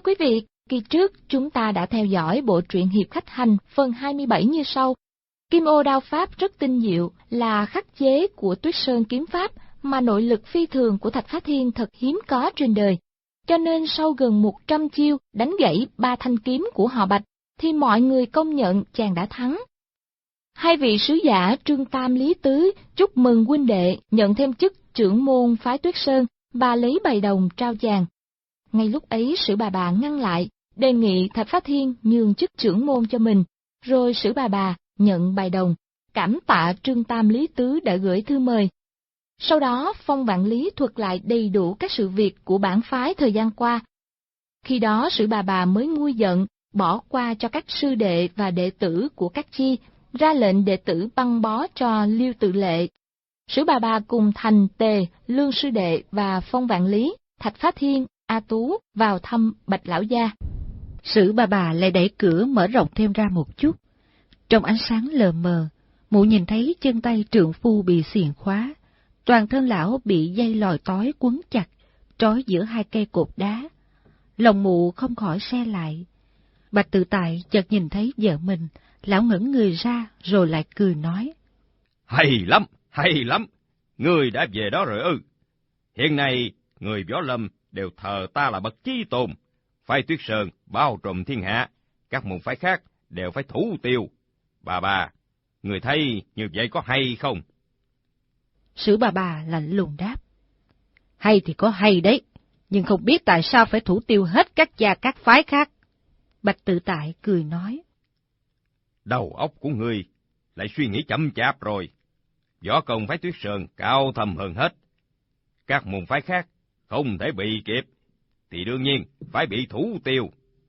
quý vị, kỳ trước chúng ta đã theo dõi bộ truyện Hiệp Khách Hành phần 27 như sau. Kim ô đao pháp rất tinh diệu, là khắc chế của Tuyết Sơn kiếm pháp, mà nội lực phi thường của Thạch Phá Thiên thật hiếm có trên đời. Cho nên sau gần 100 chiêu đánh gãy 3 thanh kiếm của họ Bạch, thì mọi người công nhận chàng đã thắng. Hai vị sứ giả Trương Tam Lý Tứ chúc mừng huynh đệ nhận thêm chức trưởng môn phái Tuyết Sơn và lấy bày đồng trao chàng. Ngay lúc ấy Sử Bà ngăn lại, đề nghị Thạch Phá Thiên nhường chức trưởng môn cho mình, rồi Sử Bà nhận bày đồng, cảm tạ Trương Tam Lý Tứ đã gửi thư mời. Sau đó Phong Vạn Lý thuật lại đầy đủ các sự việc của bản phái thời gian qua. Khi đó Sử Bà mới nguôi giận, bỏ qua cho các sư đệ và đệ tử của các chi, ra lệnh đệ tử băng bó cho Liêu Tự Lệ. Sử Bà cùng Thành, Tề, Lương sư đệ và Phong Vạn Lý, Thạch Phá Thiên, A Tú vào thăm Bạch lão gia. Sử Bà lại đẩy cửa mở rộng thêm ra một chút. Trong ánh sáng lờ mờ, mụ nhìn thấy chân tay trượng phu bị xiềng khóa, toàn thân lão bị dây lòi tói quấn chặt, trói giữa hai cây cột đá. Lòng mụ không khỏi se lại. Bạch Tự Tại chợt nhìn thấy vợ mình, lão ngẩng người ra rồi lại cười nói: hay lắm, ngươi đã về đó rồi ư? Hiện nay người Võ Lâm đều thờ ta là bậc chí tôn, phái Tuyết Sơn bao trùm thiên hạ, các môn phái khác đều phải thủ tiêu. Bà, người thấy như vậy có hay không? Sử Bà lạnh lùng đáp: hay thì có hay đấy, nhưng không biết tại sao phải thủ tiêu hết các gia các phái khác. Bạch Tự Tại cười nói: đầu óc của ngươi lại suy nghĩ chậm chạp rồi. Võ công phái Tuyết Sơn cao thâm hơn hết, các môn phái khác không thể bị kịp, thì đương nhiên phải bị thủ tiêu.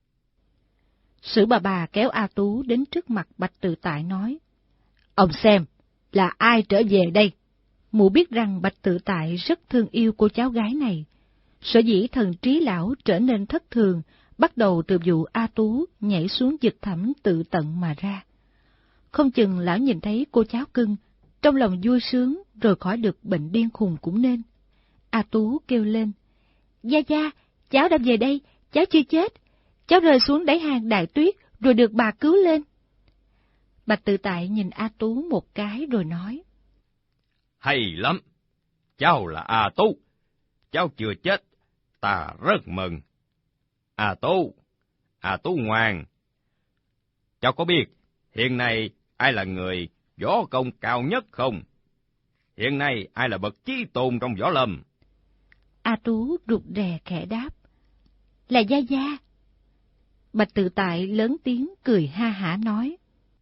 Sử Bà kéo A Tú đến trước mặt Bạch Tự Tại nói: ông xem, là ai trở về đây? Mụ biết rằng Bạch Tự Tại rất thương yêu cô cháu gái này. Sở dĩ thần trí lão trở nên thất thường, bắt đầu từ vụ A Tú nhảy xuống vực thẳm tự tận mà ra. Không chừng lão nhìn thấy cô cháu cưng, trong lòng vui sướng rồi khỏi được bệnh điên khùng cũng nên. A Tú kêu lên: Gia, cháu đã về đây, cháu chưa chết. Cháu rơi xuống đáy hang đại tuyết rồi được bà cứu lên. Bạch Tự Tại nhìn A Tú một cái rồi nói: hay lắm, cháu là A Tú, cháu chưa chết, ta rất mừng. A Tú ngoan, cháu có biết hiện nay ai là người võ công cao nhất không? Hiện nay ai là bậc chí tôn trong võ lâm? A Tú rụt rè khẽ đáp: là Gia. Bạch Tự Tại lớn tiếng cười ha hả nói: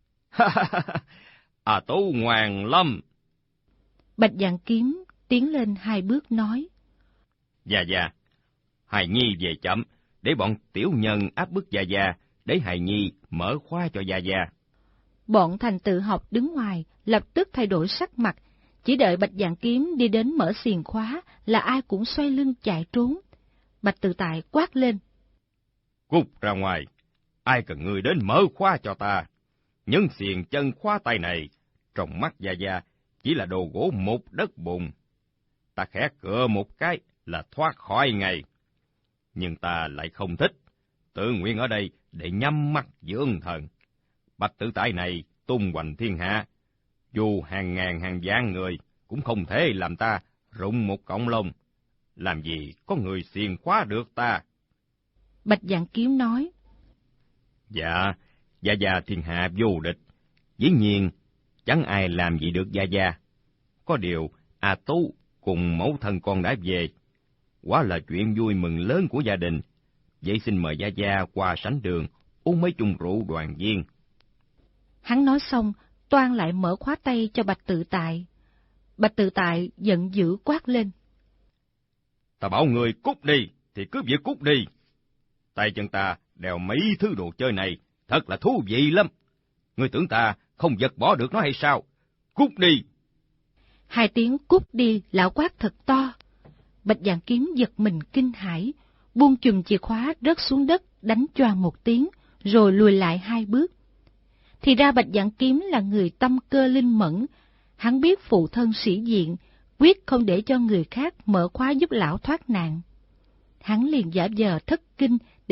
A Tú ngoan lắm. Bạch Vạn Kiếm tiến lên 2 bước nói: Gia, hài nhi về chậm, để bọn tiểu nhân áp bức Gia, để hài nhi mở khóa cho Gia. Bọn Thành Tự Học đứng ngoài lập tức thay đổi sắc mặt, chỉ đợi Bạch Vạn Kiếm đi đến mở xiềng khóa là ai cũng xoay lưng chạy trốn. Bạch Tự Tại quát lên: cút ra ngoài, ai cần ngươi đến mở khóa cho ta? Những xiềng chân khóa tay này trong mắt Gia chỉ là đồ gỗ một đất bùn, ta khẽ cựa một cái là thoát khỏi ngay. Nhưng ta lại không thích, tự nguyện ở đây để nhắm mắt dưỡng thần. Bạch Tự Tại này tung hoành thiên hạ, dù hàng ngàn hàng vạn người cũng không thể làm ta rụng một cọng lông. Làm gì có người xiềng khóa được ta? Bạch Vạn Kiếm nói: Dạ, Gia thiên hạ vô địch, dĩ nhiên chẳng ai làm gì được Gia. Có điều A Tú cùng mẫu thân con đã về, quá là chuyện vui mừng lớn của gia đình. Vậy xin mời Gia qua sảnh đường uống mấy chung rượu đoàn viên. Hắn nói xong, toan lại mở khóa tay cho Bạch Tự Tại. Bạch Tự Tại giận dữ quát lên: ta bảo người cút đi thì cứ việc cút đi. Tay chân ta đeo mấy thứ đồ chơi này thật là thú vị lắm. Ngươi tưởng ta không giật bỏ được nó hay sao? Cút đi! 2 tiếng cút đi lão quát thật to. Bạch Vạn Kiếm giật mình kinh hãi, buông chùm chìa khóa rớt xuống đất, đánh choàng một tiếng, rồi lùi lại 2 bước. Thì ra Bạch Vạn Kiếm là người tâm cơ linh mẫn, hắn biết phụ thân sĩ diện, quyết không để cho người khác mở khóa giúp lão thoát nạn. Hắn liền giả vờ thất kinh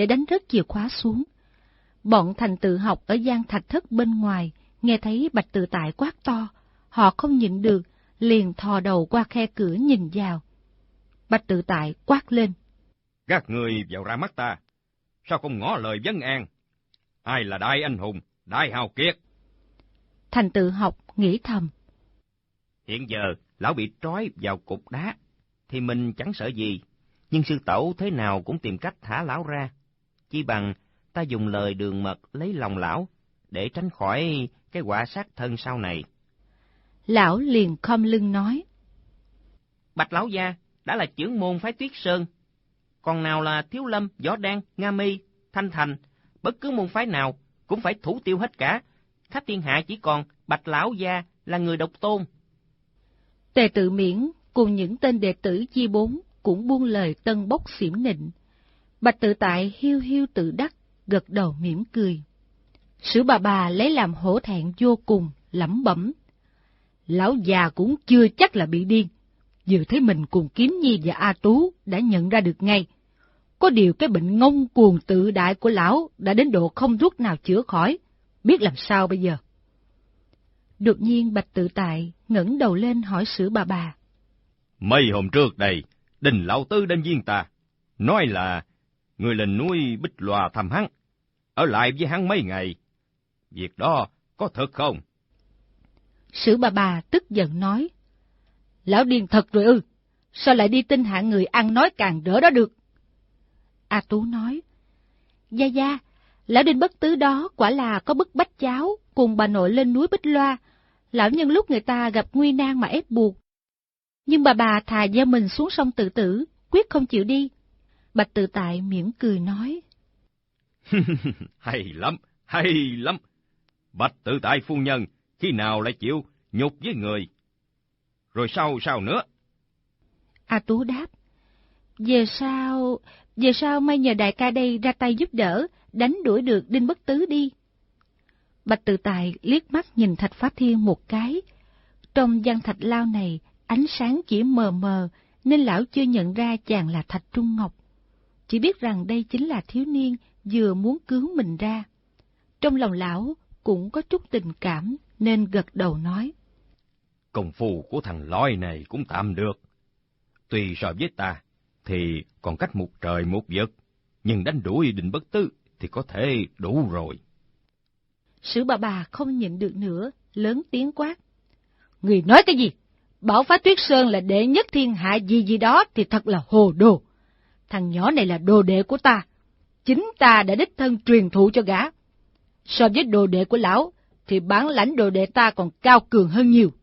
để đánh rớt chìa khóa xuống. Bọn thành tự học ở gian thạch thất bên ngoài nghe thấy Bạch Tự Tại quát to, họ không nhịn được, liền thò đầu qua khe cửa nhìn vào. Bạch Tự Tại quát lên: Các người vào ra mắt ta, sao không ngỏ lời vấn an? Ai là đại anh hùng, đại hào kiệt? Thành tự học nghĩ thầm: Hiện giờ lão bị trói vào cục đá, thì mình chẳng sợ gì, nhưng sư tẩu thế nào cũng tìm cách thả lão ra. Chi bằng ta dùng lời đường mật lấy lòng lão, để tránh khỏi cái họa sát thân sau này. Lão liền khom lưng nói: Bạch lão gia đã là trưởng môn phái Tuyết Sơn, còn nào là Thiếu Lâm, Võ Đan, Nga Mi, Thanh Thành, bất cứ môn phái nào cũng phải thủ tiêu hết cả. Khắp thiên hạ chỉ còn Bạch lão gia là người độc tôn. Tề Tự Miễn cùng những tên đệ tử chi bốn cũng buông lời tân bốc xỉm nịnh. Bạch Tự Tại hiu hiu tự đắc, gật đầu mỉm cười. Sử bà lấy làm hổ thẹn vô cùng, lẩm bẩm: Lão già cũng chưa chắc là bị điên, vừa thấy mình cùng Kiếm Nhi và A Tú đã nhận ra được ngay. Có điều cái bệnh ngông cuồng tự đại của lão đã đến độ không thuốc nào chữa khỏi, biết làm sao bây giờ. Đột nhiên Bạch Tự Tại ngẩng đầu lên hỏi Sử bà: Mấy hôm trước đây, Đình lão tư đến viên ta, nói là người lên núi Bích Loa thăm hắn, ở lại với hắn mấy ngày. Việc đó có thật không? Sử bà tức giận nói: Lão điên thật rồi ư? Sao lại đi tin hạ người ăn nói càng đỡ đó được? A Tú nói: Gia, lão Đinh Bất Tứ đó quả là có bức bách cháu cùng bà nội lên núi Bích Loa. Lão nhân lúc người ta gặp nguy nan mà ép buộc. Nhưng bà thà gieo mình xuống sông tự tử, quyết không chịu đi. Bạch Tự Tại mỉm cười nói: Hay lắm. Bạch Tự Tại phu nhân khi nào lại chịu nhục với người? Rồi sao nữa? A Tú đáp: Về sau may nhờ đại ca đây ra tay giúp đỡ, đánh đuổi được Đinh Bất Tứ đi. Bạch Tự Tại liếc mắt nhìn Thạch Phá Thiên một cái. Trong gian thạch lao này, ánh sáng chỉ mờ mờ, nên lão chưa nhận ra chàng là Thạch Trung Ngọc. Chỉ biết rằng đây chính là thiếu niên vừa muốn cứu mình ra. Trong lòng lão cũng có chút tình cảm, nên gật đầu nói: Công phu của thằng loi này cũng tạm được. Tuy so với ta, thì còn cách một trời một vực, nhưng đánh đuổi Đinh Bất Tứ thì có thể đủ rồi. Sử bà không nhịn được nữa, lớn tiếng quát: Người nói cái gì? Bảo phá Tuyết Sơn là đệ nhất thiên hạ gì đó thì thật là hồ đồ. Thằng nhỏ này là đồ đệ của ta, chính ta đã đích thân truyền thụ cho gã. So với đồ đệ của lão, thì bản lãnh đồ đệ ta còn cao cường hơn nhiều.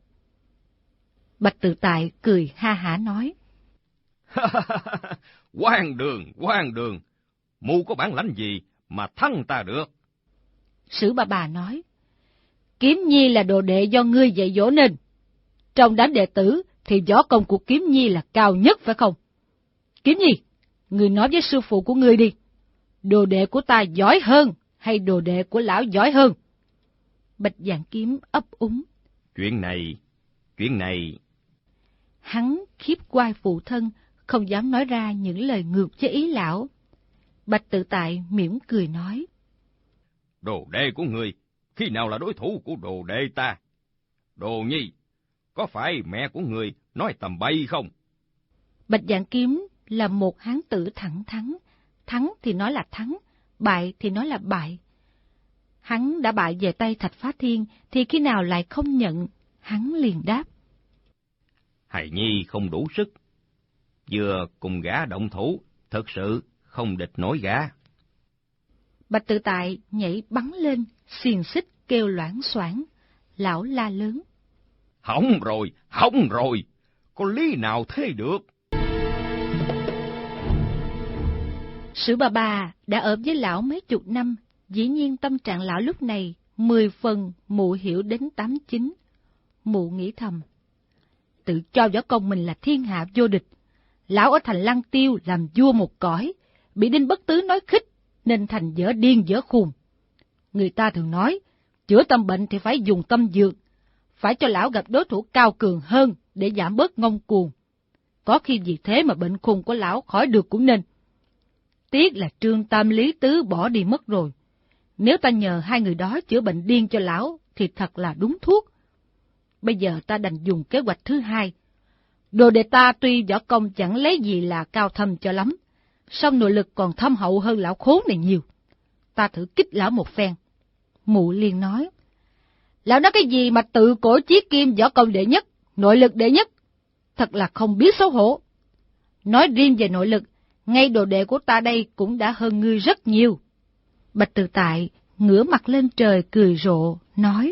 Bạch Tự Tại cười ha hả nói: Hoang đường, mụ có bản lãnh gì mà thắng ta được? Sử bà nói: Kiếm Nhi là đồ đệ do ngươi dạy dỗ nên. Trong đám đệ tử thì võ công của Kiếm Nhi là cao nhất phải không? Kiếm Nhi, ngươi nói với sư phụ của ngươi đi, đồ đệ của ta giỏi hơn hay đồ đệ của lão giỏi hơn? Bạch Vạn Kiếm ấp úng: Chuyện này... Hắn khiếp oai phụ thân, không dám nói ra những lời ngược với ý lão. Bạch Tự Tại mỉm cười nói: Đồ đệ của ngươi khi nào là đối thủ của đồ đệ ta? Đồ Nhi, có phải mẹ của ngươi nói tầm bậy không? Bạch Vạn Kiếm là một hán tử thẳng thắn, thắng thì nói là thắng, bại thì nói là bại. Hắn đã bại về tay Thạch Phá Thiên thì khi nào lại không nhận? Hắn liền đáp: Hài Nhi không đủ sức, vừa cùng gã động thủ, thật sự không địch nổi gã. Bạch Tự Tại nhảy bắn lên, xiềng xích kêu loảng xoảng. Lão la lớn: Hỏng rồi, có lý nào thế được? Sử bà đã ở với lão mấy chục năm, dĩ nhiên tâm trạng lão lúc này 10 phần mụ hiểu đến 8-9. Mụ nghĩ thầm: Tự cho võ công mình là thiên hạ vô địch. Lão ở thành Lăng Tiêu làm vua một cõi, bị Đinh Bất Tứ nói khích, nên thành dở điên dở khùng. Người ta thường nói, chữa tâm bệnh thì phải dùng tâm dược, phải cho lão gặp đối thủ cao cường hơn để giảm bớt ngông cuồng. Có khi vì thế mà bệnh khùng của lão khỏi được cũng nên. Tiếc là Trương Tam Lý Tứ bỏ đi mất rồi. Nếu ta nhờ hai người đó chữa bệnh điên cho lão, thì thật là đúng thuốc. Bây giờ ta đành dùng kế hoạch thứ hai. Đồ đệ ta tuy võ công chẳng lấy gì là cao thâm cho lắm, song nội lực còn thâm hậu hơn lão khốn này nhiều. Ta thử kích lão một phen. Mụ liền nói, lão nói cái gì mà tự cổ chí kim võ công đệ nhất, nội lực đệ nhất, thật là không biết xấu hổ. Nói riêng về nội lực, ngay đồ đệ của ta đây cũng đã hơn ngươi rất nhiều. Bạch Tự Tại ngửa mặt lên trời cười rộ, nói,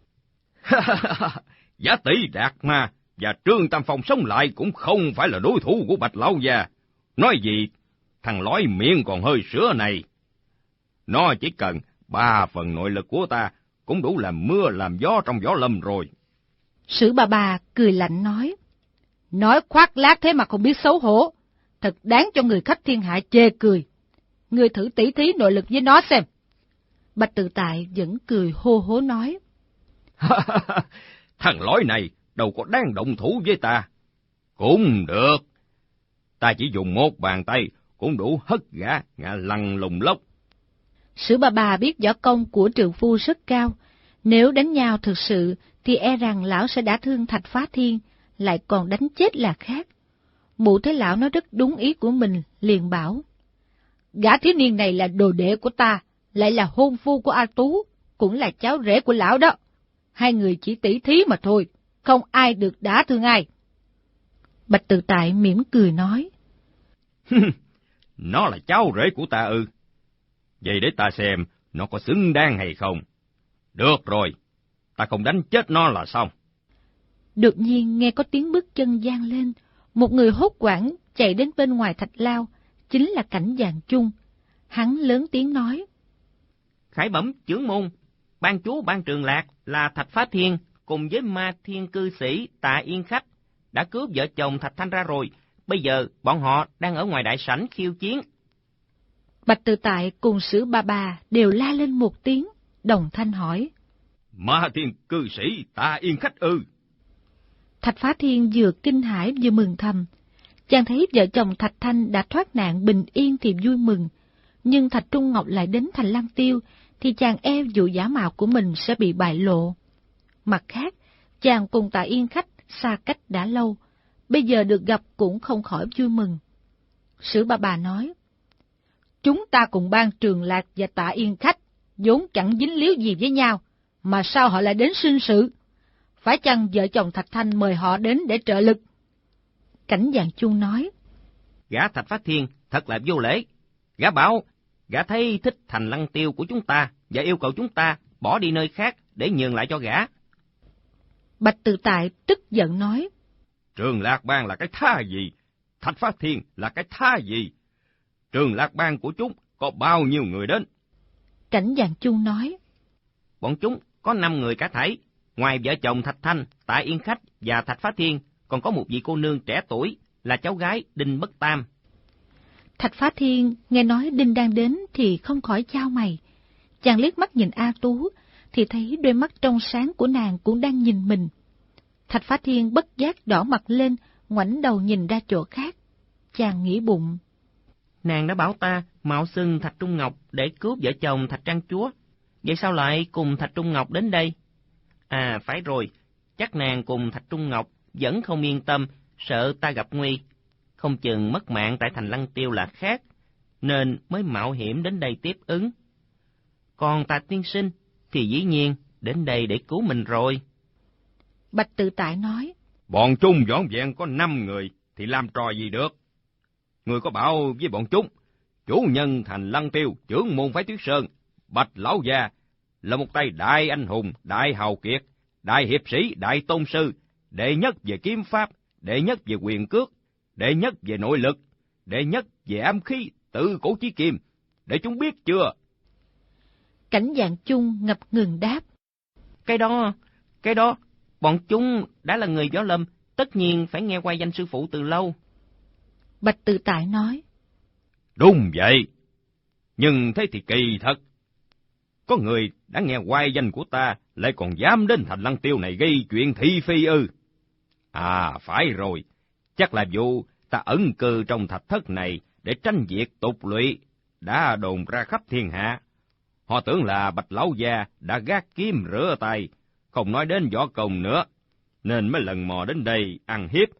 Giả tỷ Đạt Ma và Trương Tam Phong sống lại cũng không phải là đối thủ của Bạch lão già. Nói gì, thằng lói miệng còn hơi sữa này. Nó chỉ cần 3 phần nội lực của ta cũng đủ làm mưa làm gió trong võ lâm rồi. Sử bà cười lạnh nói khoác lác thế mà không biết xấu hổ, thật đáng cho người khách thiên hạ chê cười. Ngươi thử tỉ thí nội lực với nó xem. Bạch Tự Tại vẫn cười hô hố nói, Thằng lói này đâu có đáng động thủ với ta. Cũng được, ta chỉ dùng 1 bàn tay cũng đủ hất gã ngã lăn lùng lốc. Sử bà biết võ công của trượng phu rất cao, nếu đánh nhau thực sự thì e rằng lão sẽ đả thương Thạch Phá Thiên, lại còn đánh chết là khác. Mụ thấy lão nói rất đúng ý của mình, liền bảo, gã thiếu niên này là đồ đệ của ta, lại là hôn phu của A Tú, cũng là cháu rể của lão đó. Hai người chỉ tỉ thí mà thôi, không ai được đả thương ai. Bạch Tự Tại mỉm cười nói, Nó là cháu rể của ta ư? Vậy để ta xem nó có xứng đáng hay không. Được rồi, ta không đánh chết nó là xong. Đột nhiên nghe có tiếng bước chân vang lên, một người hốt hoảng chạy đến bên ngoài thạch lao, chính là Cảnh Vàng Chung. Hắn lớn tiếng nói, Khải bẩm chưởng môn, ban chúa ban Trường Lạc là Thạch Phá Thiên cùng với Ma Thiên cư sĩ Tạ Yên Khách đã cứu vợ chồng Thạch Thanh ra rồi. Bây giờ bọn họ đang ở ngoài đại sảnh khiêu chiến. Bạch Tự Tại cùng Sử bà đều la lên một tiếng, đồng thanh hỏi, Ma Thiên cư sĩ Tạ Yên Khách ư? Thạch Phá Thiên vừa kinh hãi vừa mừng thầm. Chàng thấy vợ chồng Thạch Thanh đã thoát nạn bình yên thì vui mừng, nhưng Thạch Trung Ngọc lại đến thành Lăng Tiêu, thì chàng e vụ giả mạo của mình sẽ bị bại lộ. Mặt khác, chàng cùng Tạ Yên Khách xa cách đã lâu, bây giờ được gặp cũng không khỏi vui mừng. Sử bà nói, chúng ta cùng ban Trường Lạc và Tạ Yên Khách vốn chẳng dính líu gì với nhau, mà sao họ lại đến sinh sự? Phải chăng vợ chồng Thạch Thanh mời họ đến để trợ lực? Cảnh Vàng Chung nói, Gã Thạch Phá Thiên thật là vô lễ. Gã bảo, gã thấy thích thành Lăng Tiêu của chúng ta và yêu cầu chúng ta bỏ đi nơi khác để nhường lại cho gã. Bạch Tự Tại tức giận nói, Trường Lạc Bang là cái tha gì? Thạch Phá Thiên là cái tha gì? Trường Lạc Bang của chúng có bao nhiêu người đến? Cảnh Vàng Chung nói, Bọn chúng có 5 người cả thảy. Ngoài vợ chồng Thạch Thanh, Tạ Yên Khách và Thạch Phá Thiên, còn có một vị cô nương trẻ tuổi, là cháu gái Đinh Bất Tam. Thạch Phá Thiên nghe nói Đinh đang đến thì không khỏi chau mày. Chàng liếc mắt nhìn A Tú, thì thấy đôi mắt trong sáng của nàng cũng đang nhìn mình. Thạch Phá Thiên bất giác đỏ mặt lên, ngoảnh đầu nhìn ra chỗ khác. Chàng nghĩ bụng, Nàng đã bảo ta mạo xưng Thạch Trung Ngọc để cứu vợ chồng Thạch Trang Chúa. Vậy sao lại cùng Thạch Trung Ngọc đến đây? À, phải rồi, chắc nàng cùng Thạch Trung Ngọc vẫn không yên tâm, sợ ta gặp nguy. Không chừng mất mạng tại thành Lăng Tiêu là khác, nên mới mạo hiểm đến đây tiếp ứng. Còn Tạ tiên sinh thì dĩ nhiên đến đây để cứu mình rồi. Bạch Tự Tại nói, Bọn chúng vỏn vẹn có 5 người thì làm trò gì được? Người có bảo với bọn chúng, chủ nhân thành Lăng Tiêu, trưởng môn phái Tuyết Sơn, Bạch lão già là một tay đại anh hùng, đại hào kiệt, đại hiệp sĩ, đại tôn sư, đệ nhất về kiếm pháp, đệ nhất về quyền cước, đệ nhất về nội lực, đệ nhất về ám khí, tự cổ chí kim, để chúng biết chưa? Cảnh Vàng Chung ngập ngừng đáp, Cái đó, bọn chúng đã là người võ lâm, tất nhiên phải nghe qua danh sư phụ từ lâu. Bạch Tự Tại nói, Đúng vậy, nhưng thế thì kỳ thật. Có người đã nghe oai danh của ta, lại còn dám đến thành Lăng Tiêu này gây chuyện thị phi ư? À, phải rồi, chắc là vụ ta ẩn cư trong thạch thất này để tranh diệt tục lụy đã đồn ra khắp thiên hạ. Họ tưởng là Bạch lão gia đã gác kiếm rửa tay, không nói đến võ công nữa, nên mới lần mò đến đây ăn hiếp.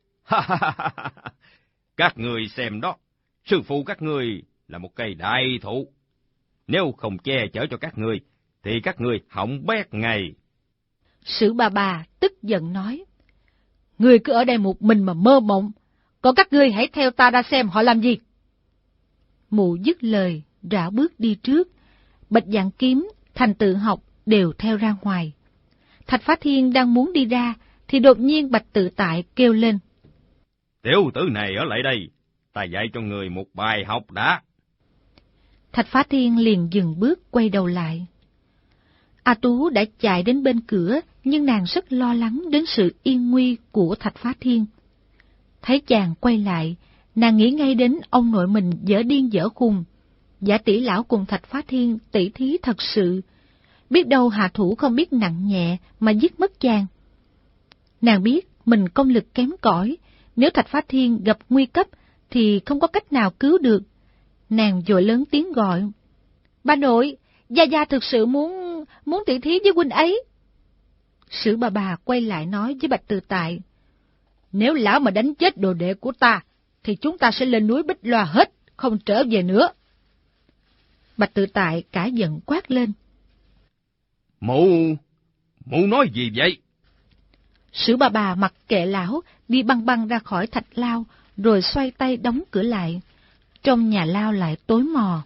Các người xem đó, sư phụ các người là một cây đại thụ. Nếu không che chở cho các người, thì các người hỏng bét ngay. Sử bà tức giận nói, ngươi cứ ở đây một mình mà mơ mộng, còn các ngươi hãy theo ta ra xem họ làm gì. Mụ dứt lời, rảo bước đi trước, Bạch Dạng Kiếm, Thành Tự Học đều theo ra ngoài. Thạch Phá Thiên đang muốn đi ra, thì đột nhiên Bạch Tự Tại kêu lên. Tiểu tử này ở lại đây, ta dạy cho người một bài học đã. Thạch Phá Thiên liền dừng bước quay đầu lại. A Tú đã chạy đến bên cửa, nhưng nàng rất lo lắng đến sự yên nguy của Thạch Phá Thiên. Thấy chàng quay lại, nàng nghĩ ngay đến ông nội mình dở điên dở khùng. Giả tỷ lão cùng Thạch Phá Thiên tỷ thí thật sự, biết đâu hạ thủ không biết nặng nhẹ mà giết mất chàng. Nàng biết mình công lực kém cỏi, nếu Thạch Phá Thiên gặp nguy cấp thì không có cách nào cứu được. Nàng vội lớn tiếng gọi, bà nội, Gia Gia thực sự muốn tỷ thí với huynh ấy. Sử bà quay lại nói với Bạch Tự Tại, nếu lão mà đánh chết đồ đệ của ta, thì chúng ta sẽ lên núi Bích Loa hết, không trở về nữa. Bạch Tự Tại cả giận quát lên, Mụ nói gì vậy? Sử bà mặc kệ lão, đi băng băng ra khỏi thạch lao, rồi xoay tay đóng cửa lại. Trong nhà lao lại tối mò.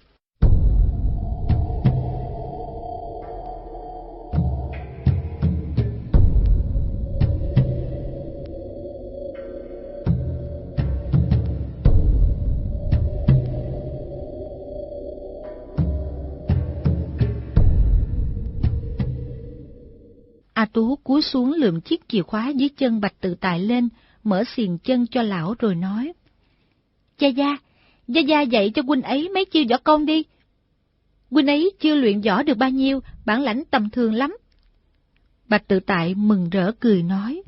A Tú cúi xuống lượm chiếc chìa khóa dưới chân Bạch Tự Tại lên, mở xiềng chân cho lão rồi nói, Gia Gia dạy cho huynh ấy mấy chiêu võ công đi. Huynh ấy chưa luyện võ được bao nhiêu, bản lãnh tầm thường lắm. Bạch Tự Tại mừng rỡ cười nói,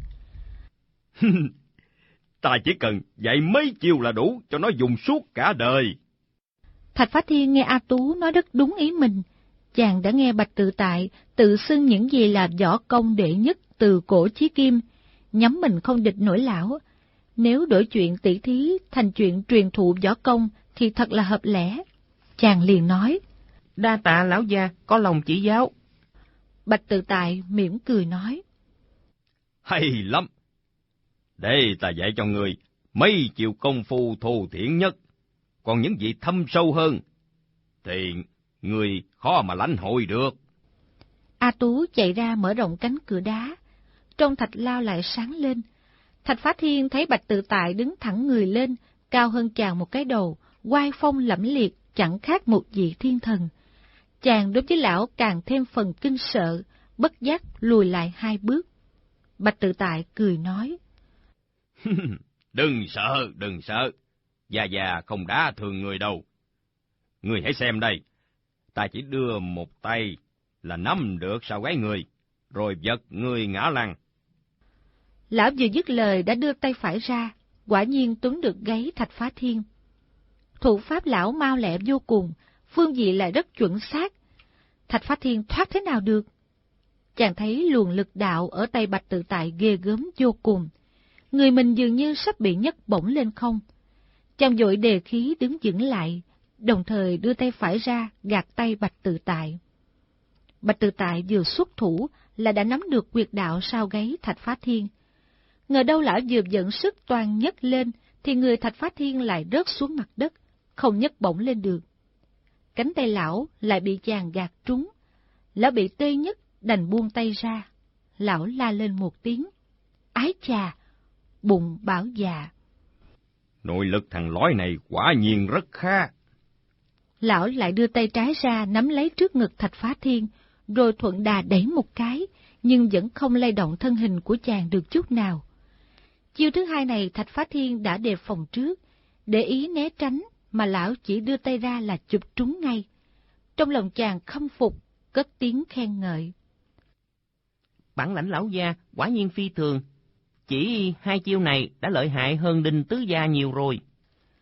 Ta chỉ cần dạy mấy chiêu là đủ cho nó dùng suốt cả đời. Thạch Phá Thiên nghe A Tú nói rất đúng ý mình. Chàng đã nghe Bạch Tự Tại tự xưng những gì là võ công đệ nhất từ cổ chí kim, nhắm mình không địch nổi lão. Nếu đổi chuyện tỷ thí thành chuyện truyền thụ võ công thì thật là hợp lẽ. Chàng liền nói, đa tạ lão gia có lòng chỉ giáo. Bạch Tự Tại mỉm cười nói, Hay lắm. Để ta dạy cho người mấy chiêu công phu thô thiển nhất, còn những gì thâm sâu hơn thì người khó mà lãnh hội được. A Tú chạy ra mở rộng cánh cửa đá, trong thạch lao lại sáng lên. Thạch Phá Thiên thấy Bạch Tự Tại đứng thẳng người lên, cao hơn chàng một cái đầu, oai phong lẫm liệt, chẳng khác một vị thiên thần. Chàng đối với lão càng thêm phần kinh sợ, bất giác lùi lại 2 bước. Bạch Tự Tại cười nói, Đừng sợ, Gia không đá thường người đâu. Người hãy xem đây, ta chỉ đưa một tay là nắm được sau gáy người, rồi giật người ngã lăn. Lão vừa dứt lời đã đưa tay phải ra, quả nhiên túm được gáy Thạch Phá Thiên. Thủ pháp lão mau lẹ vô cùng, phương vị lại rất chuẩn xác. Thạch Phá Thiên thoát thế nào được? Chàng thấy luồng lực đạo ở tay Bạch Tự Tại ghê gớm vô cùng. Người mình dường như sắp bị nhấc bổng lên không. Chàng vội đề khí đứng vững lại, đồng thời đưa tay phải ra gạt tay Bạch Tự Tại. Bạch Tự Tại vừa xuất thủ là đã nắm được quyệt đạo sau gáy Thạch Phá Thiên. Ngờ đâu lão vừa dẫn sức toàn nhấc lên, thì người Thạch Phá Thiên lại rớt xuống mặt đất, không nhấc bổng lên được. Cánh tay lão lại bị chàng gạt trúng. Lão bị tê nhất, đành buông tay ra. Lão la lên một tiếng, ái chà, bụng bảo dạ. Nội lực thằng lói này quả nhiên rất khá. Lão lại đưa tay trái ra nắm lấy trước ngực Thạch Phá Thiên, rồi thuận đà đẩy một cái, nhưng vẫn không lay động thân hình của chàng được chút nào. Chiêu thứ hai này Thạch Phá Thiên đã đề phòng trước, để ý né tránh, mà lão chỉ đưa tay ra là chụp trúng ngay. Trong lòng chàng khâm phục, cất tiếng khen ngợi. Bản lãnh lão gia quả nhiên phi thường, chỉ 2 chiêu này đã lợi hại hơn Đinh tứ gia nhiều rồi.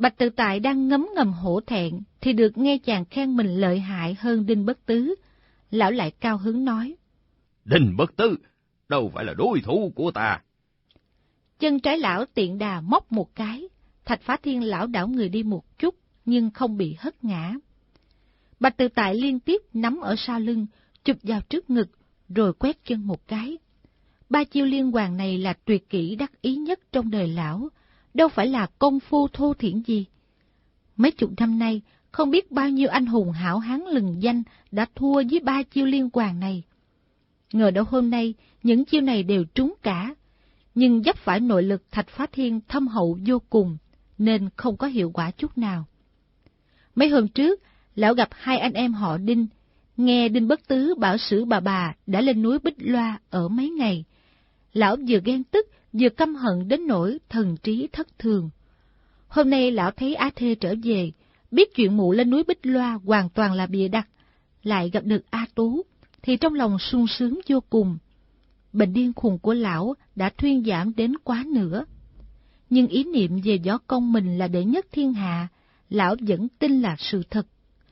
Bạch Tự Tại đang ngấm ngầm hổ thẹn, thì được nghe chàng khen mình lợi hại hơn Đinh Bất Tứ. Lão lại cao hứng nói: Đinh Bất Tứ đâu phải là đối thủ của ta. Chân trái lão tiện đà móc một cái, Thạch Phá Thiên lão đảo người đi một chút, nhưng không bị hất ngã. Bạch Tự Tại liên tiếp nắm ở sau lưng, chụp vào trước ngực, rồi quét chân một cái. Ba chiêu liên hoàn này là tuyệt kỹ đắc ý nhất trong đời lão, đâu phải là công phu thô thiển gì. Mấy chục năm nay, không biết bao nhiêu anh hùng hảo hán lừng danh đã thua với ba chiêu liên hoàn này. Ngờ đâu hôm nay, những chiêu này đều trúng cả, nhưng vấp phải nội lực Thạch Phá Thiên thâm hậu vô cùng, nên không có hiệu quả chút nào. Mấy hôm trước, lão gặp hai anh em họ Đinh, nghe Đinh Bất Tứ bảo Sử bà đã lên núi Bích Loa ở mấy ngày. Lão vừa ghen tức, vừa căm hận đến nỗi thần trí thất thường. Hôm nay lão thấy Á Thê trở về, biết chuyện mụ lên núi Bích Loa hoàn toàn là bịa đặt, lại gặp được A Tú, thì trong lòng sung sướng vô cùng. Bệnh điên khùng của lão đã thuyên giảm đến quá nửa. Nhưng ý niệm về võ công mình là đệ nhất thiên hạ, lão vẫn tin là sự thật.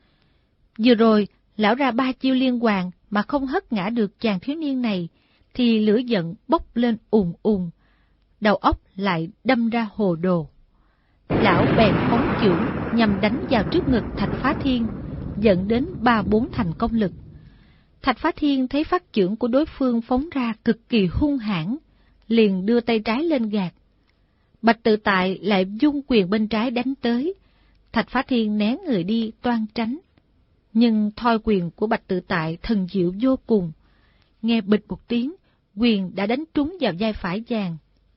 Vừa rồi, lão ra ba chiêu liên hoàn mà không hất ngã được chàng thiếu niên này, thì lửa giận bốc lên ùn ùn, đầu óc lại đâm ra hồ đồ. Lão bèn phóng chưởng nhằm đánh vào trước ngực Thạch Phá Thiên, dẫn đến 3-4 thành công lực. Thạch Phá Thiên thấy phát chưởng của đối phương phóng ra cực kỳ hung hãn, liền đưa tay trái lên gạt. Bạch Tự Tại lại vung quyền bên trái đánh tới, Thạch Phá Thiên né người đi toan tránh. Nhưng thoi quyền của Bạch Tự Tại thần diệu vô cùng, nghe bịch một tiếng, quyền đã đánh trúng vào vai phải chàng.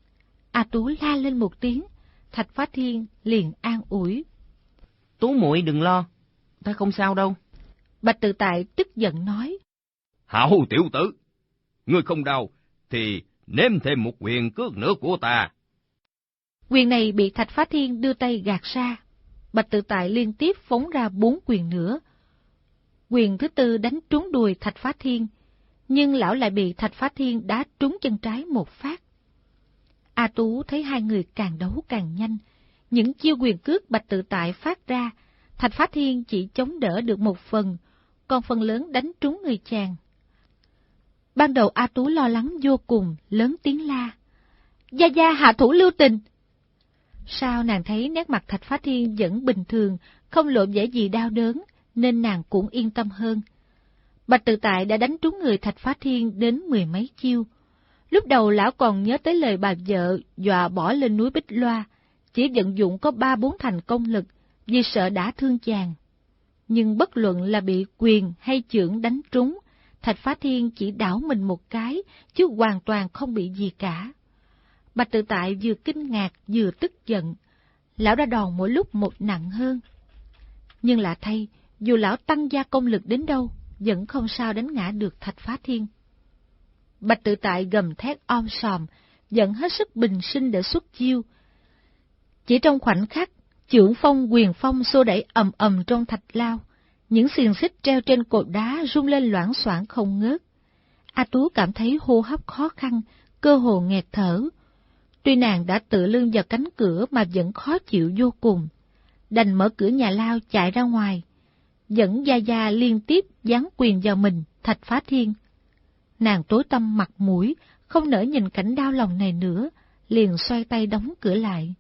A Tú la lên một tiếng, Thạch Phá Thiên liền an ủi: Tú muội đừng lo, ta không sao đâu. Bạch Tự Tại tức giận nói: Hảo tiểu tử, ngươi không đau thì nếm thêm một quyền cước nữa của ta. Quyền này bị Thạch Phá Thiên đưa tay gạt ra. Bạch Tự Tại liên tiếp phóng ra 4 quyền nữa. Quyền thứ tư đánh trúng đùi Thạch Phá Thiên, nhưng lão lại bị Thạch Phá Thiên đá trúng chân trái một phát. A Tú thấy hai người càng đấu càng nhanh, những chiêu quyền cước Bạch Tự Tại phát ra, Thạch Phá Thiên chỉ chống đỡ được một phần, còn phần lớn đánh trúng người chàng. Ban đầu A Tú lo lắng vô cùng, lớn tiếng la: Gia Gia hạ thủ lưu tình. Sau nàng thấy nét mặt Thạch Phá Thiên vẫn bình thường, không lộ vẻ gì đau đớn, nên nàng cũng yên tâm hơn. Bạch Tự Tại đã đánh trúng người Thạch Phá Thiên đến 10 mấy chiêu. Lúc đầu lão còn nhớ tới lời bà vợ dọa bỏ lên núi Bích Loa, chỉ vận dụng có 3-4 thành công lực, vì sợ đã thương chàng. Nhưng bất luận là bị quyền hay chưởng đánh trúng, Thạch Phá Thiên chỉ đảo mình một cái, chứ hoàn toàn không bị gì cả. Bạch Tự Tại vừa kinh ngạc vừa tức giận, lão ra đòn mỗi lúc một nặng hơn. Nhưng lạ thay, dù lão tăng gia công lực đến đâu, vẫn không sao đánh ngã được Thạch Phá Thiên. Bạch Tự Tại gầm thét om sòm, vẫn hết sức bình sinh để xuất chiêu. Chỉ trong khoảnh khắc, chưởng phong quyền phong xô đẩy ầm ầm trong thạch lao, những xiềng xích treo trên cột đá rung lên loảng xoảng không ngớt. A Tú cảm thấy hô hấp khó khăn, cơ hồ nghẹt thở. Tuy nàng đã tự lưng vào cánh cửa mà vẫn khó chịu vô cùng, đành mở cửa nhà lao chạy ra ngoài, dẫn Gia Gia liên tiếp giáng quyền vào mình Thạch Phá Thiên. Nàng tối tăm mặt mũi, không nỡ nhìn cảnh đau lòng này nữa, liền xoay tay đóng cửa lại.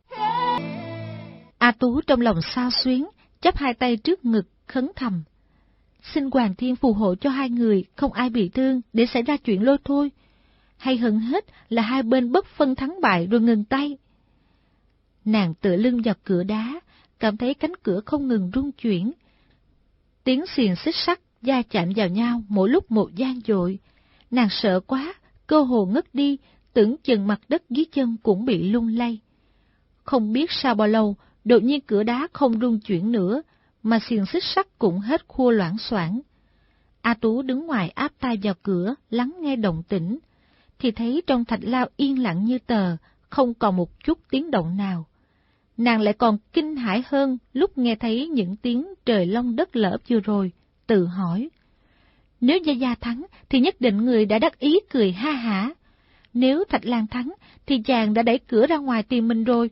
A Tú trong lòng xao xuyến, chắp hai tay trước ngực, khấn thầm: Xin Hoàng Thiên phù hộ cho hai người không ai bị thương để xảy ra chuyện lôi thôi, hay hơn hết là hai bên bất phân thắng bại rồi ngừng tay. Nàng tựa lưng vào cửa đá, cảm thấy cánh cửa không ngừng rung chuyển. Tiếng xiềng xích sắt va chạm vào nhau mỗi lúc một vang dội. Nàng sợ quá, cơ hồ ngất đi, tưởng chừng mặt đất dưới chân cũng bị lung lay. Không biết sau bao lâu, đột nhiên cửa đá không rung chuyển nữa, mà xiềng xích sắt cũng hết khua loảng xoảng. A Tú đứng ngoài áp tai vào cửa, lắng nghe động tĩnh, thì thấy trong thạch lao yên lặng như tờ, không còn một chút tiếng động nào. Nàng lại còn kinh hãi hơn lúc nghe thấy những tiếng trời long đất lở vừa rồi, tự hỏi: nếu Gia Gia thắng thì nhất định người đã đắc ý cười ha hả. Nếu Thạch Lan thắng thì chàng đã đẩy cửa ra ngoài tìm mình rồi.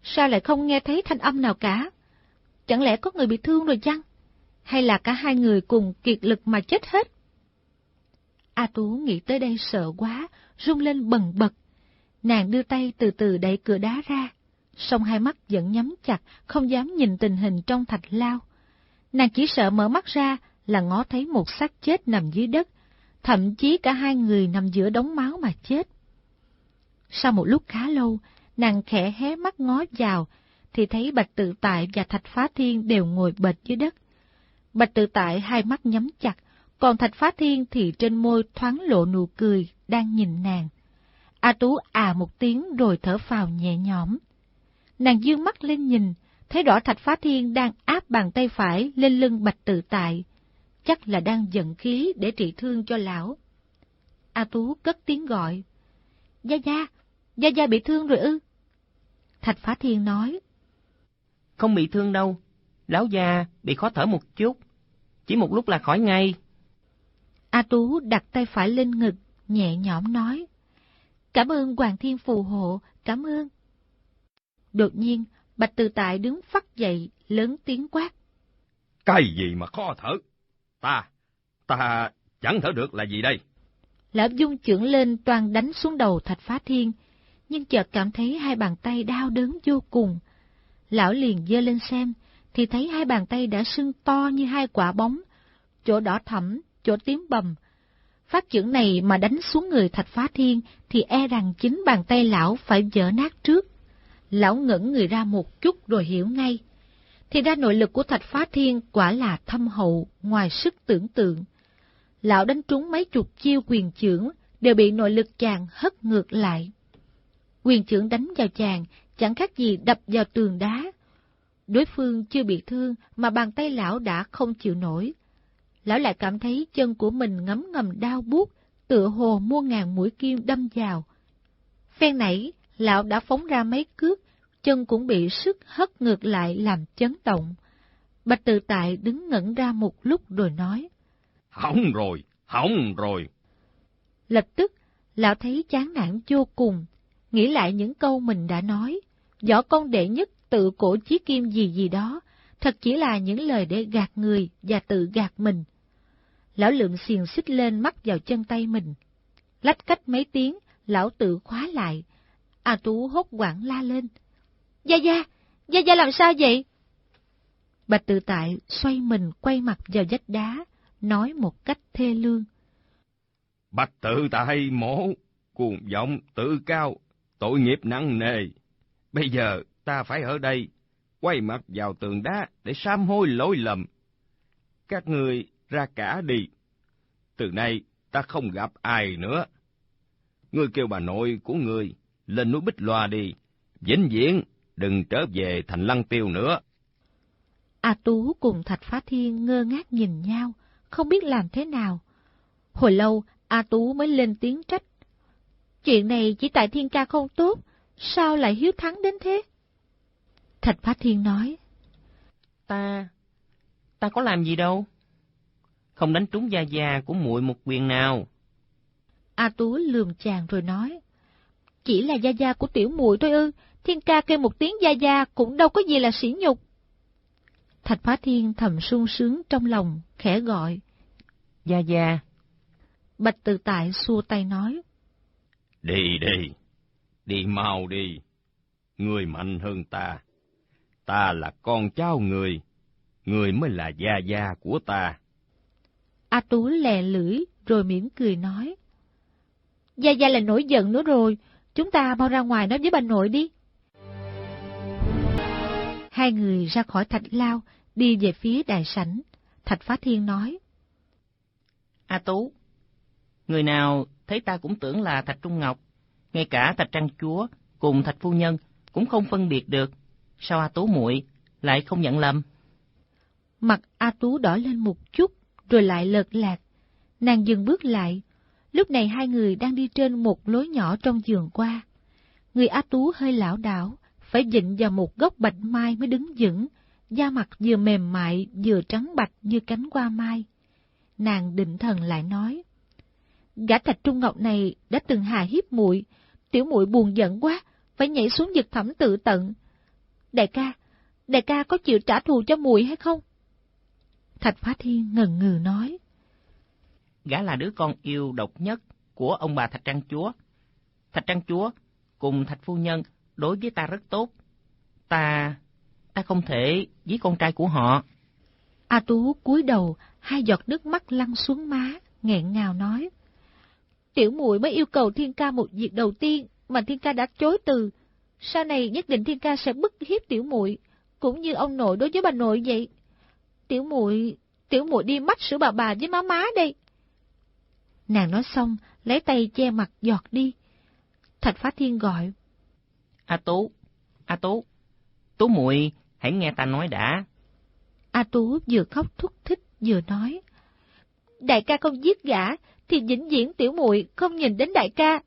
sao lại không nghe thấy thanh âm nào cả? Chẳng lẽ có người bị thương rồi chăng? Hay là cả hai người cùng kiệt lực mà chết hết? A Tú nghĩ tới đây sợ quá, run lên bần bật. Nàng đưa tay từ từ đẩy cửa đá ra, song hai mắt vẫn nhắm chặt, không dám nhìn tình hình trong thạch lao. Nàng chỉ sợ mở mắt ra là ngó thấy một xác chết nằm dưới đất, thậm chí cả hai người nằm giữa đống máu mà chết. Sau một lúc khá lâu, nàng khẽ hé mắt ngó vào, thì thấy Bạch Tự Tại và Thạch Phá Thiên đều ngồi bệt dưới đất. Bạch Tự Tại hai mắt nhắm chặt, còn Thạch Phá Thiên thì trên môi thoáng lộ nụ cười, đang nhìn nàng. A Tú một tiếng rồi thở phào nhẹ nhõm. Nàng dương mắt lên nhìn, thấy rõ Thạch Phá Thiên đang áp bàn tay phải lên lưng Bạch Tự Tại, chắc là đang giận khí để trị thương cho lão. A Tú cất tiếng gọi, Gia Gia, Gia Gia bị thương rồi ư? Thạch Phá Thiên nói, Không bị thương đâu, lão già bị khó thở một chút, chỉ một lúc là khỏi ngay. A Tú đặt tay phải lên ngực, nhẹ nhõm nói, Cảm ơn Hoàng Thiên phù hộ, cảm ơn. Đột nhiên, Bạch Tự Tại đứng phắt dậy, lớn tiếng quát, Cái gì mà khó thở? Ta chẳng thở được là gì đây? Lão dung chưởng lên toan đánh xuống đầu Thạch Phá Thiên, nhưng chợt cảm thấy hai bàn tay đau đớn vô cùng. Lão liền giơ lên xem, thì thấy hai bàn tay đã sưng to như hai quả bóng, chỗ đỏ thẫm, chỗ tím bầm. Phát chưởng này mà đánh xuống người Thạch Phá Thiên thì e rằng chính bàn tay lão phải vỡ nát trước. Lão ngẩng người ra một chút rồi hiểu ngay. Thì ra nội lực của Thạch Phá Thiên quả là thâm hậu, ngoài sức tưởng tượng. Lão đánh trúng mấy chục chiêu quyền chưởng, đều bị nội lực chàng hất ngược lại. Quyền chưởng đánh vào chàng, chẳng khác gì đập vào tường đá. Đối phương chưa bị thương mà bàn tay lão đã không chịu nổi. Lão lại cảm thấy chân của mình ngấm ngầm đau buốt, tựa hồ muôn ngàn mũi kim đâm vào. Phen nãy, lão đã phóng ra mấy cước, chân cũng bị sức hất ngược lại làm chấn động. Bạch Tự Tại đứng ngẩn ra một lúc rồi nói, Hỏng rồi. Lập tức, lão thấy chán nản vô cùng, nghĩ lại những câu mình đã nói, võ công đệ nhất tự cổ chí kim gì đó, thật chỉ là những lời để gạt người và tự gạt mình. Lão lượm xiềng xích lên mắc vào chân tay mình. Lách cách mấy tiếng, lão tự khóa lại. A Tú hốt hoảng la lên, Gia Gia làm sao vậy? Bạch Tự Tại xoay mình quay mặt vào vách đá, nói một cách thê lương, Bạch Tự Tại mổ, cuồng vọng tự cao, tội nghiệp nặng nề. Bây giờ ta phải ở đây, quay mặt vào tường đá để sám hối lỗi lầm. Các ngươi ra cả đi. Từ nay ta không gặp ai nữa. Ngươi kêu bà nội của ngươi lên núi Bích Loa đi, vĩnh viễn đừng trở về thành Lăng Tiêu nữa. A Tú cùng Thạch Phá Thiên ngơ ngác nhìn nhau, không biết làm thế nào. Hồi lâu, A Tú mới lên tiếng trách, Chuyện này chỉ tại Thiên ca không tốt, sao lại hiếu thắng đến thế? Thạch Phá Thiên nói, Ta có làm gì đâu, không đánh trúng Gia Gia của muội một quyền nào. A Tú lườm chàng rồi nói, Chỉ là Gia Gia của tiểu muội thôi ư? Thiên ca kêu một tiếng Gia Gia cũng đâu có gì là sỉ nhục. Thạch Phá Thiên thầm sung sướng trong lòng, khẽ gọi, Gia Gia. Bạch Tự Tại xua tay nói, Đi mau đi. Người mạnh hơn ta. Ta là con cháu người mới là Gia Gia của ta. A Tú lè lưỡi rồi mỉm cười nói, Gia Gia là nổi giận nữa rồi, chúng ta mau ra ngoài nói với bà nội đi. Hai người ra khỏi thạch lao, đi về phía đại sảnh. Thạch Phá Thiên nói, A Tú, người nào thấy ta cũng tưởng là Thạch Trung Ngọc, ngay cả Thạch Trăng Chúa cùng Thạch Phu Nhân cũng không phân biệt được. Sao A Tú muội lại không nhận lầm? Mặt A Tú đỏ lên một chút, rồi lại lợt lạc. Nàng dừng bước lại. Lúc này hai người đang đi trên một lối nhỏ trong vườn qua. Người A Tú hơi lảo đảo, phải vịn vào một gốc bạch mai mới đứng vững, da mặt vừa mềm mại vừa trắng bạch như cánh hoa mai. Nàng định thần lại nói, Gã Thạch Trung Ngọc này đã từng hà hiếp muội, tiểu muội buồn giận quá, phải nhảy xuống vực thẳm tự tận. Đại ca có chịu trả thù cho muội hay không? Thạch Phá Thiên ngần ngừ nói. Gã là đứa con yêu độc nhất của ông bà Thạch Trang Chúa. Thạch Trang Chúa cùng Thạch Phu Nhân đối với ta rất tốt. Ta không thể giết con trai của họ. A Tú cúi đầu, hai giọt nước mắt lăn xuống má, nghẹn ngào nói. Tiểu muội mới yêu cầu Thiên Ca một việc đầu tiên mà Thiên Ca đã chối từ. Sau này nhất định Thiên Ca sẽ bức hiếp tiểu muội, cũng như ông nội đối với bà nội vậy. Tiểu muội đi mách xử bà với má đây. Nàng nói xong, lấy tay che mặt giọt đi. Thạch Phá Thiên gọi. A Tú, Tú muội hãy nghe ta nói đã. A Tú vừa khóc thúc thích vừa nói. Đại ca không giết gã, thì vĩnh viễn tiểu muội không nhìn đến đại ca.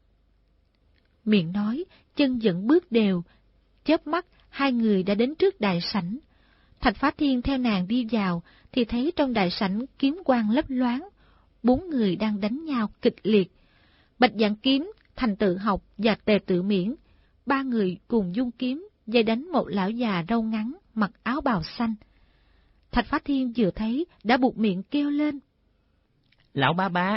Miệng nói, chân vẫn bước đều. Chớp mắt, hai người đã đến trước đại sảnh. Thạch Phá Thiên theo nàng đi vào, thì thấy trong đại sảnh kiếm quang lấp loáng. 4 người đang đánh nhau kịch liệt. Bạch Dạng Kiếm, Thành Tự Học và Tề Tự Miễn, 3 người cùng dung kiếm, dây đánh một lão già râu ngắn, mặc áo bào xanh. Thạch Phá Thiên vừa thấy, đã buột miệng kêu lên. Lão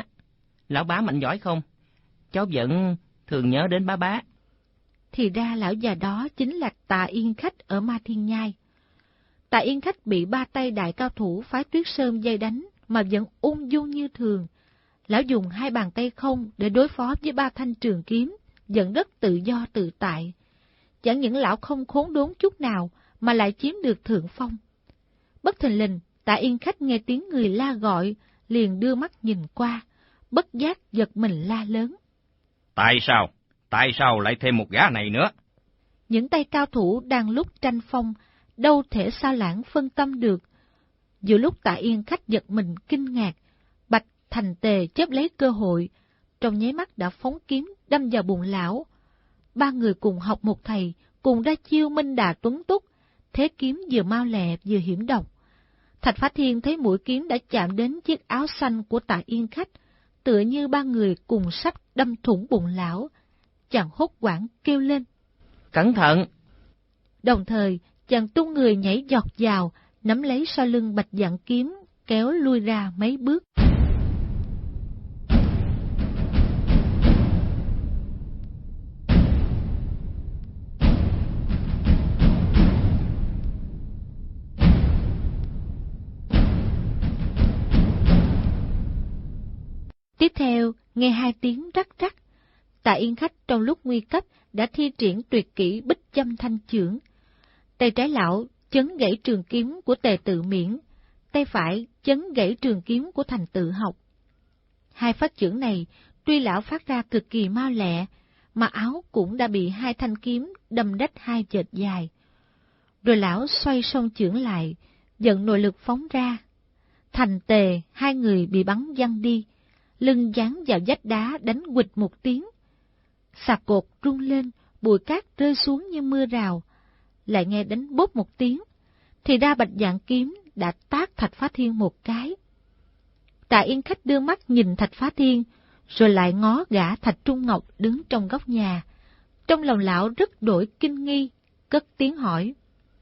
bá mạnh giỏi không? Cháu vẫn thường nhớ đến bá. Thì ra lão già đó chính là Tạ Yên Khách ở Ma Thiên Nhai. Tạ Yên Khách bị 3 tay đại cao thủ phái Tuyết Sơn dây đánh, mà vẫn ung dung như thường. Lão dùng 2 bàn tay không để đối phó với 3 thanh trường kiếm, vẫn rất tự do tự tại. Chẳng những lão không khốn đốn chút nào, mà lại chiếm được thượng phong. Bất thình lình, Tạ Yên Khách nghe tiếng người la gọi, liền đưa mắt nhìn qua, bất giác giật mình la lớn. Tại sao lại thêm một gã này nữa? Những tay cao thủ đang lúc tranh phong, đâu thể sao lãng phân tâm được. Giữa lúc Tạ Yên Khách giật mình kinh ngạc, Bạch Thành Tề chớp lấy cơ hội, trong nháy mắt đã phóng kiếm đâm vào bụng lão. 3 người cùng học một thầy, cùng ra chiêu minh đà tuấn túc, thế kiếm vừa mau lẹ vừa hiểm độc. Thạch Phá Thiên thấy mũi kiếm đã chạm đến chiếc áo xanh của Tạ Yên Khách, tựa như 3 người cùng sắp đâm thủng bụng lão. Chàng hốt hoảng kêu lên. Cẩn thận! Đồng thời, chàng tung người nhảy giọt vào, nắm lấy sau lưng Bạch Dạng Kiếm, kéo lui ra mấy bước. Tiếp theo, nghe 2 tiếng rắc rắc. Tạ Yên Khách trong lúc nguy cấp đã thi triển tuyệt kỹ Bích Châm Thanh Chưởng. Tay trái lão chấn gãy trường kiếm của Tề Tự Miễn, tay phải chấn gãy trường kiếm của Thành Tự Học. 2 phát chưởng này, tuy lão phát ra cực kỳ mau lẹ, mà áo cũng đã bị 2 thanh kiếm đâm rách 2 vệt dài. Rồi lão xoay song chưởng lại, dẫn nội lực phóng ra. Thành Tề, 2 người bị bắn văng đi, lưng dán vào vách đá đánh quịch một tiếng. Sạc cột rung lên, bụi cát rơi xuống như mưa rào. Lại nghe đánh bốp một tiếng, thì ra Bạch Dạng Kiếm đã tát Thạch Phá Thiên một cái. Tạ Yên Khách đưa mắt nhìn Thạch Phá Thiên, rồi lại ngó gã Thạch Trung Ngọc đứng trong góc nhà. Trong lòng lão rất đổi kinh nghi, cất tiếng hỏi.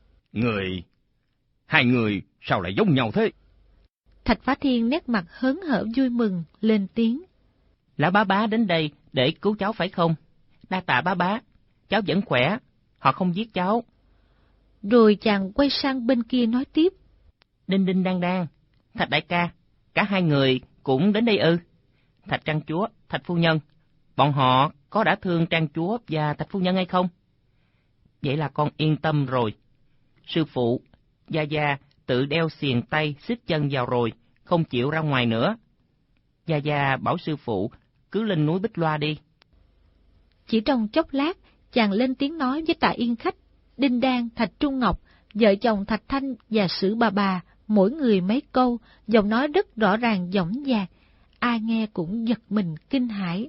Hai người sao lại giống nhau thế? Thạch Phá Thiên nét mặt hớn hở vui mừng, lên tiếng. Lão bá đến đây để cứu cháu phải không? Đa tạ bá, cháu vẫn khỏe, họ không giết cháu. Rồi chàng quay sang bên kia nói tiếp. Đinh đang, Thạch đại ca, cả 2 người cũng đến đây ư? Thạch Trang Chúa, Thạch Phu Nhân, bọn họ có đã thương Trang Chúa và Thạch Phu Nhân hay không? Vậy là con yên tâm rồi. Sư phụ, Gia tự đeo xiềng tay xích chân vào rồi, không chịu ra ngoài nữa. Gia bảo sư phụ cứ lên núi Bích Loa đi. Chỉ trong chốc lát, chàng lên tiếng nói với Tạ Yên Khách, Đinh Đan, Thạch Trung Ngọc, vợ chồng Thạch Thanh và Sử bà, mỗi người mấy câu, giọng nói rất rõ ràng dõng dạc, ai nghe cũng giật mình kinh hãi.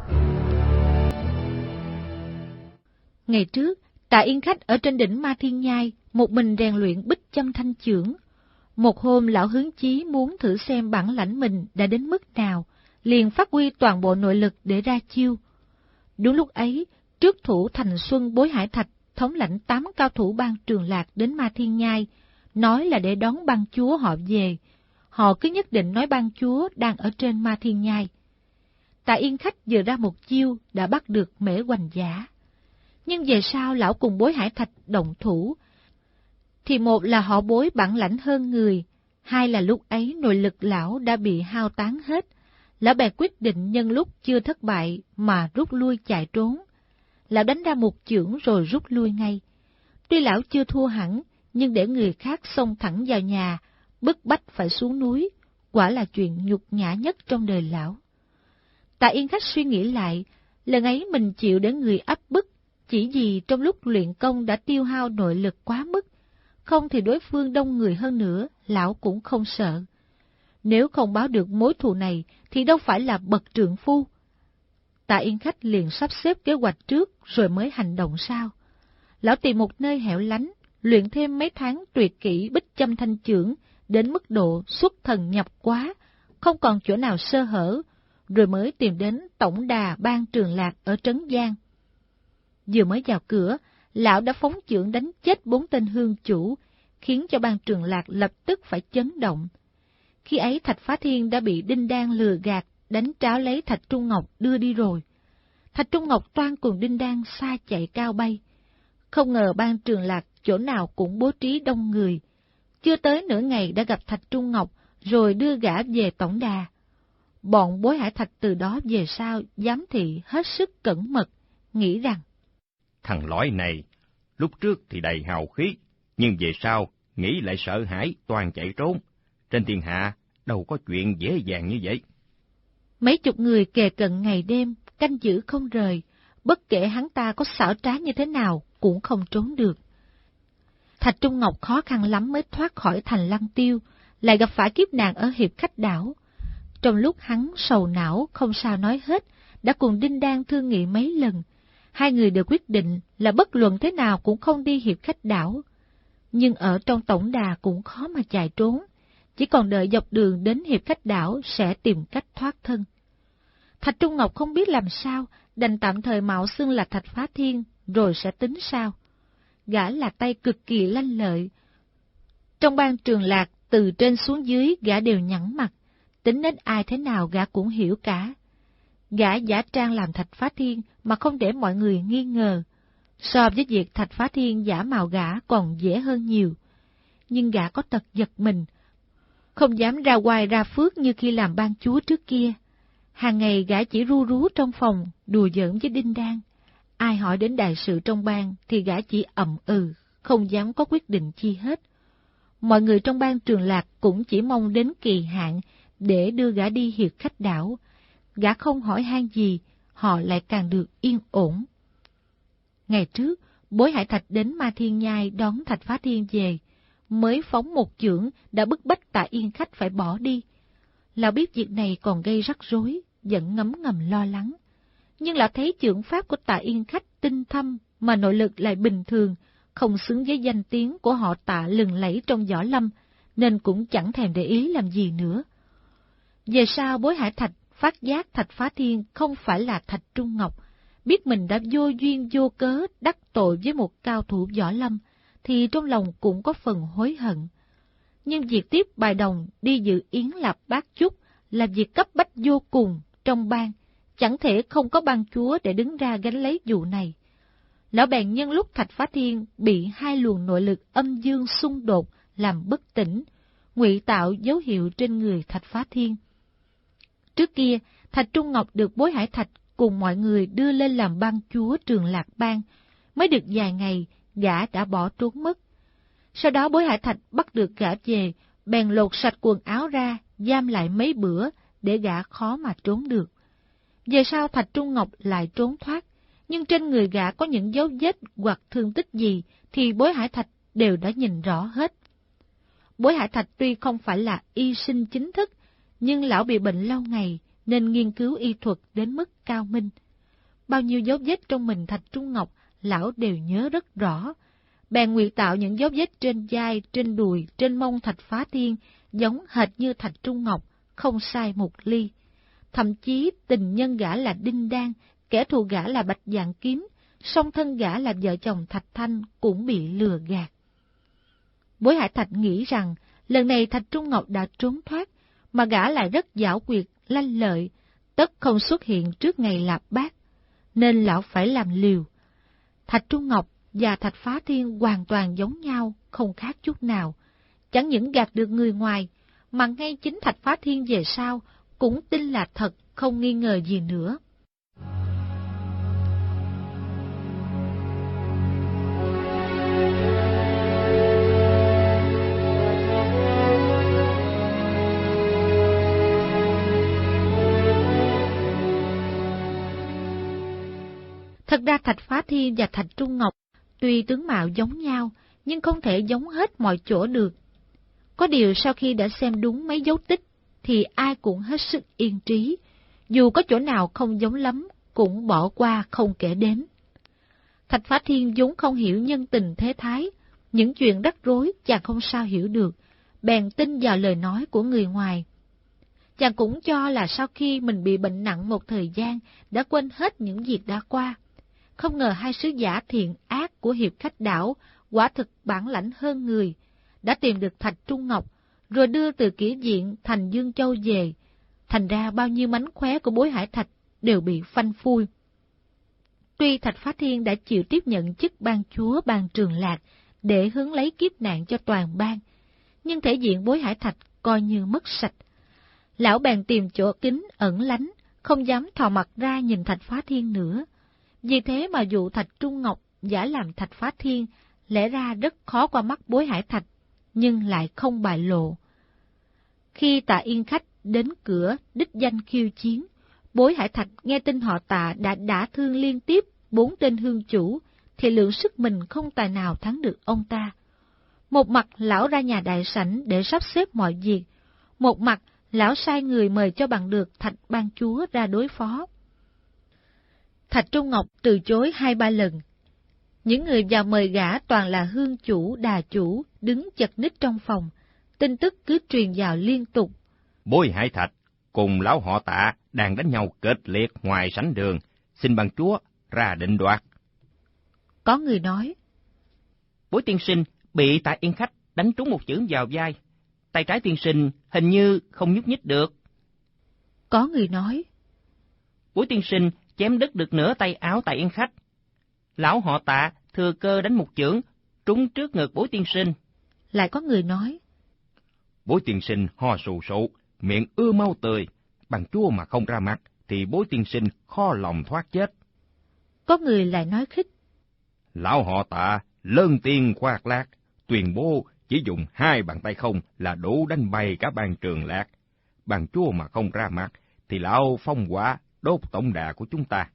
Ngày trước, Tạ Yên Khách ở trên đỉnh Ma Thiên Nhai, một mình rèn luyện Bích Châm Thanh Chưởng. Một hôm lão hứng chí muốn thử xem bản lãnh mình đã đến mức nào, liền phát huy toàn bộ nội lực để ra chiêu. Đúng lúc ấy, trước thủ Thành Xuân Bối Hải Thạch thống lãnh 8 cao thủ Ban Trường Lạc đến Ma Thiên Nhai, nói là để đón Ban Chúa họ về. Họ cứ nhất định nói Ban Chúa đang ở trên Ma Thiên Nhai. Tạ Yên Khách vừa ra một chiêu đã bắt được Mễ Hoành Giả. Nhưng về sau lão cùng Bối Hải Thạch động thủ, thì một là họ Bối bản lãnh hơn người, hai là lúc ấy nội lực lão đã bị hao tán hết. Lão bèn quyết định nhân lúc chưa thất bại mà rút lui chạy trốn. Lão đánh ra một chưởng rồi rút lui ngay. Tuy lão chưa thua hẳn, nhưng để người khác xông thẳng vào nhà, bức bách phải xuống núi, quả là chuyện nhục nhã nhất trong đời lão. Tạ Yên Khách suy nghĩ lại, lần ấy mình chịu để người áp bức, chỉ vì trong lúc luyện công đã tiêu hao nội lực quá mức, không thì đối phương đông người hơn nữa, lão cũng không sợ. Nếu không báo được mối thù này thì đâu phải là bậc trượng phu. Tạ Yên Khách liền sắp xếp kế hoạch trước rồi mới hành động sau. Lão tìm một nơi hẻo lánh, luyện thêm mấy tháng tuyệt kỹ Bích Châm Thanh Chưởng đến mức độ xuất thần nhập quá, không còn chỗ nào sơ hở, rồi mới tìm đến tổng đà Ban Trường Lạc ở Trấn Giang. Vừa mới vào cửa, lão đã phóng chưởng đánh chết 4 tên hương chủ, khiến cho Ban Trường Lạc lập tức phải chấn động. Khi ấy Thạch Phá Thiên đã bị Đinh Đan lừa gạt, đánh tráo lấy Thạch Trung Ngọc đưa đi rồi. Thạch Trung Ngọc toan cùng Đinh Đan xa chạy cao bay. Không ngờ Ban Trường Lạc chỗ nào cũng bố trí đông người. Chưa tới nửa ngày đã gặp Thạch Trung Ngọc, rồi đưa gã về tổng đà. Bọn Bối Hải Thạch từ đó về sau giám thị hết sức cẩn mật, nghĩ rằng thằng lõi này, lúc trước thì đầy hào khí, nhưng về sau nghĩ lại sợ hãi toàn chạy trốn. Trên thiên hạ đâu có chuyện dễ dàng như vậy. Mấy chục người kề cận ngày đêm, canh giữ không rời, bất kể hắn ta có xảo trá như thế nào cũng không trốn được. Thạch Trung Ngọc khó khăn lắm mới thoát khỏi thành Lăng Tiêu, lại gặp phải kiếp nạn ở Hiệp Khách Đảo. Trong lúc hắn sầu não không sao nói hết, đã cùng Đinh Đan thương nghị mấy lần. Hai người đều quyết định là bất luận thế nào cũng không đi Hiệp Khách Đảo. Nhưng ở trong tổng đà cũng khó mà chạy trốn, chỉ còn đợi dọc đường đến Hiệp Khách Đảo sẽ tìm cách thoát thân. Thạch Trung Ngọc không biết làm sao, đành tạm thời mạo xưng là Thạch Phá Thiên, rồi sẽ tính sao. Gã là tay cực kỳ lanh lợi. Trong Ban Trường Lạc, từ trên xuống dưới gã đều nhẵn mặt, tính đến ai thế nào gã cũng hiểu cả. Gã giả trang làm Thạch Phá Thiên mà không để mọi người nghi ngờ. So với việc Thạch Phá Thiên giả mạo gã còn dễ hơn nhiều. Nhưng gã có tật giật mình, không dám ra oai ra phước như khi làm ban chúa trước kia. Hàng ngày gã chỉ ru rú trong phòng, đùa giỡn với Đinh Đan. Ai hỏi đến đại sự trong bang thì gã chỉ ậm ừ, không dám có quyết định chi hết. Mọi người trong Ban Trường Lạc cũng chỉ mong đến kỳ hạn để đưa gã đi Hiệp Khách Đảo. Gã không hỏi han gì, họ lại càng được yên ổn. Ngày trước, Bối Hải Thạch đến Ma Thiên Nhai đón Thạch Phá Thiên về, mới phóng một chưởng đã bức bách Tạ Yên Khách phải bỏ đi. Lão biết việc này còn gây rắc rối, vẫn ngấm ngầm lo lắng. Nhưng lão thấy chưởng pháp của Tạ Yên Khách tinh thâm mà nội lực lại bình thường, không xứng với danh tiếng của họ Tạ lừng lẫy trong võ lâm, nên cũng chẳng thèm để ý làm gì nữa. Về sau Bối Hải Thạch phát giác Thạch Phá Thiên không phải là Thạch Trung Ngọc, biết mình đã vô duyên vô cớ đắc tội với một cao thủ võ lâm, thì trong lòng cũng có phần hối hận. Nhưng việc tiếp bài đồng đi dự yến Lạp Bát Chúc là việc cấp bách vô cùng trong bang, chẳng thể không có ban chúa để đứng ra gánh lấy vụ này. Lão bèn nhân lúc Thạch Phá Thiên bị hai luồng nội lực âm dương xung đột làm bất tỉnh, ngụy tạo dấu hiệu trên người Thạch Phá Thiên. Trước kia, Thạch Trung Ngọc được Bối Hải Thạch cùng mọi người đưa lên làm ban chúa Trường Lạc Bang, mới được vài ngày, gã đã bỏ trốn mất. Sau đó Bối Hải Thạch bắt được gã về, bèn lột sạch quần áo ra, giam lại mấy bữa, để gã khó mà trốn được. Về sau Thạch Trung Ngọc lại trốn thoát, nhưng trên người gã có những dấu vết hoặc thương tích gì, thì Bối Hải Thạch đều đã nhìn rõ hết. Bối Hải Thạch tuy không phải là y sinh chính thức, nhưng lão bị bệnh lâu ngày, nên nghiên cứu y thuật đến mức cao minh. Bao nhiêu dấu vết trong mình Thạch Trung Ngọc, lão đều nhớ rất rõ. Bèn ngụy tạo những dấu vết trên vai, trên đùi, trên mông Thạch Phá Thiên, giống hệt như Thạch Trung Ngọc, không sai một ly. Thậm chí tình nhân gã là Đinh Đan, kẻ thù gã là Bạch Dạng Kiếm, song thân gã là vợ chồng Thạch Thanh cũng bị lừa gạt. Bối Hải Thạch nghĩ rằng lần này Thạch Trung Ngọc đã trốn thoát, mà gã lại rất giảo quyệt, lanh lợi, tất không xuất hiện trước ngày lạp bát, nên lão phải làm liều. Thạch Trung Ngọc và Thạch Phá Thiên hoàn toàn giống nhau, không khác chút nào. Chẳng những gạt được người ngoài, mà ngay chính Thạch Phá Thiên về sau cũng tin là thật, không nghi ngờ gì nữa. Thật ra Thạch Phá Thiên và Thạch Trung Ngọc tuy tướng mạo giống nhau, nhưng không thể giống hết mọi chỗ được. Có điều sau khi đã xem đúng mấy dấu tích, thì ai cũng hết sức yên trí, dù có chỗ nào không giống lắm, cũng bỏ qua không kể đến. Thạch Phá Thiên vốn không hiểu nhân tình thế thái, những chuyện rắc rối chàng không sao hiểu được, bèn tin vào lời nói của người ngoài. Chàng cũng cho là sau khi mình bị bệnh nặng một thời gian, đã quên hết những việc đã qua. Không ngờ hai sứ giả thiện ác của hiệp khách đảo quả thực bản lãnh hơn người, đã tìm được Thạch Trung Ngọc, rồi đưa từ Kỷ Diện thành Dương Châu về. Thành ra bao nhiêu mánh khóe của Bối Hải Thạch đều bị phanh phui. Tuy Thạch Phá Thiên đã chịu tiếp nhận chức ban chúa ban Trường Lạc để hướng lấy kiếp nạn cho toàn bang, nhưng thể diện Bối Hải Thạch coi như mất sạch. Lão bèn tìm chỗ kín ẩn lánh, không dám thò mặt ra nhìn Thạch Phá Thiên nữa. Vì thế mà dụ Thạch Trung Ngọc giả làm Thạch Phá Thiên lẽ ra rất khó qua mắt Bối Hải Thạch, nhưng lại không bại lộ. Khi Tạ Yên Khách đến cửa đích danh khiêu chiến, Bối Hải Thạch nghe tin họ Tạ đã đả thương liên tiếp 4 tên hương chủ, thì lượng sức mình không tài nào thắng được ông ta. Một mặt lão ra nhà đại sảnh để sắp xếp mọi việc, một mặt lão sai người mời cho bằng được Thạch ban chúa ra đối phó. Thạch Trung Ngọc từ chối 2-3 lần. Những người vào mời gã toàn là hương chủ, đà chủ, đứng chật ních trong phòng. Tin tức cứ truyền vào liên tục. Bối Hải Thạch cùng lão họ Tạ đang đánh nhau kịch liệt ngoài sảnh đường, xin ban chúa ra định đoạt. Có người nói, Bối tiên sinh bị Tạ Yên Khách đánh trúng một chưởng vào vai, tay trái tiên sinh hình như không nhúc nhích được. Có người nói, Bối tiên sinh chém đứt được nửa tay áo Tạ Yên Khách. Lão họ Tạ thừa cơ đánh một chưởng trúng trước ngực Bối tiên sinh. Lại có người nói, Bối tiên sinh ho sù sụ, miệng ưa máu tươi, ban chúa mà không ra mặt thì Bối tiên sinh khó lòng thoát chết. Có người lại nói khích, Lão họ Tạ lớn tiếng khoác lác, tuyên bố chỉ dùng 2 bàn tay không là đủ đánh bay cả ban Trường Lạc. Ban chúa mà không ra mặt thì lão phong hỏa đốt tổng đà của chúng ta.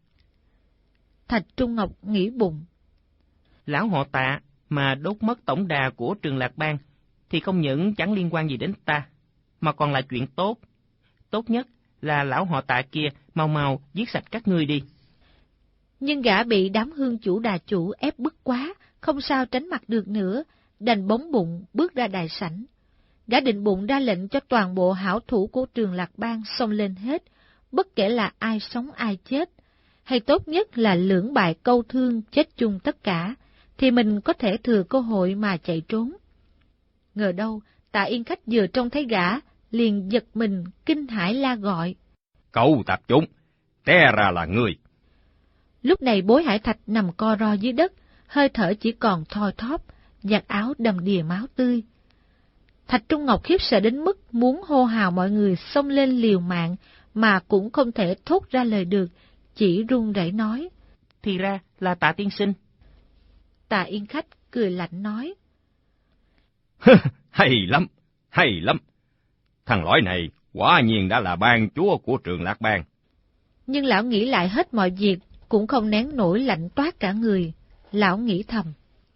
Thạch Trung Ngọc nghĩ bụng, Lão họ Tạ mà đốt mất tổng đà của Trường Lạc Bang thì không những chẳng liên quan gì đến ta, mà còn là chuyện tốt. Tốt nhất là lão họ Tạ kia mau mau giết sạch các ngươi đi. Nhưng gã bị đám hương chủ đà chủ ép bức quá, không sao tránh mặt được nữa, đành bóng bụng bước ra đại sảnh. Gã định bụng ra lệnh cho toàn bộ hảo thủ của Trường Lạc Bang xông lên hết, bất kể là ai sống ai chết, hay tốt nhất là lưỡng bại câu thương chết chung tất cả, thì mình có thể thừa cơ hội mà chạy trốn. Ngờ đâu, Tạ Yên Khách vừa trông thấy gã, liền giật mình, kinh hãi la gọi, Cậu tạp chủng, té ra là người. Lúc này Bối Hải Thạch nằm co ro dưới đất, hơi thở chỉ còn thoi thóp, vạt áo đầm đìa máu tươi. Thạch Trung Ngọc khiếp sợ đến mức muốn hô hào mọi người xông lên liều mạng, mà cũng không thể thốt ra lời được, chỉ run rẩy nói, Thì ra là Tạ tiên sinh. Tạ Yên Khách cười lạnh nói, Hay lắm, hay lắm. Thằng lõi này quả nhiên đã là ban chúa của Trường Lạc Bang. Nhưng lão nghĩ lại hết mọi việc, cũng không nén nổi lạnh toát cả người. Lão nghĩ thầm,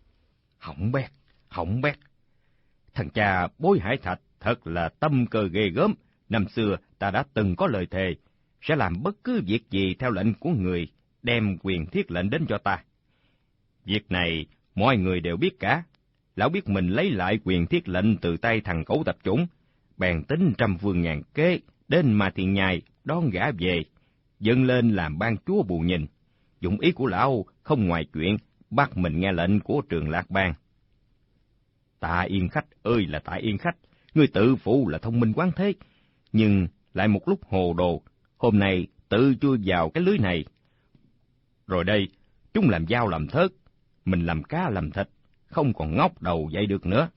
Hỏng bét. Thằng cha Bối Hải Thạch thật là tâm cơ ghê gớm. Năm xưa ta đã từng có lời thề, sẽ làm bất cứ việc gì theo lệnh của người, đem quyền thiết lệnh đến cho ta. Việc này mọi người đều biết cả. Lão biết mình lấy lại quyền thiết lệnh từ tay thằng cẩu tạp chủng, bèn tính trăm phương ngàn kế đến Ma Thiên Nhai đón gã về, dâng lên làm ban chúa bù nhìn. dụng ý của lão không ngoài chuyện bắt mình nghe lệnh của Trường Lạc Bang. Tạ Yên Khách ơi là Tạ Yên Khách, ngươi tự phụ là thông minh quán thế, nhưng lại một lúc hồ đồ, hôm nay tự chui vào cái lưới này. Rồi đây, chúng làm dao làm thớt, mình làm cá làm thịt, không còn ngóc đầu dậy được nữa.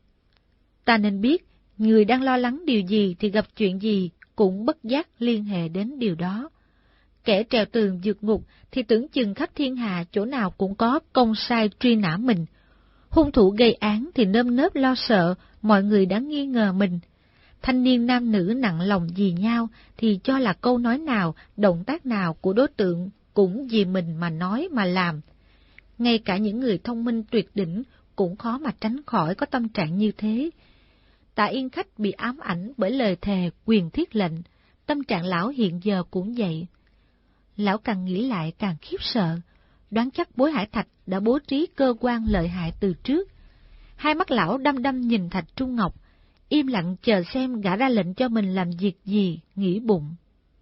Ta nên biết, người đang lo lắng điều gì thì gặp chuyện gì cũng bất giác liên hệ đến điều đó. Kẻ trèo tường vượt ngục thì tưởng chừng khắp thiên hạ chỗ nào cũng có công sai truy nã mình. Hung thủ gây án thì nơm nớp lo sợ, mọi người đã nghi ngờ mình. Thanh niên nam nữ nặng lòng vì nhau thì cho là câu nói nào, động tác nào của đối tượng cũng vì mình mà nói mà làm. Ngay cả những người thông minh tuyệt đỉnh cũng khó mà tránh khỏi có tâm trạng như thế. Tạ Yên Khách bị ám ảnh bởi lời thề quyền thiết lệnh, tâm trạng lão hiện giờ cũng vậy. Lão càng nghĩ lại càng khiếp sợ, đoán chắc Bối Hải Thạch đã bố trí cơ quan lợi hại từ trước. Hai mắt lão đăm đăm nhìn Thạch Trung Ngọc, im lặng chờ xem gã ra lệnh cho mình làm việc gì, nghĩ bụng.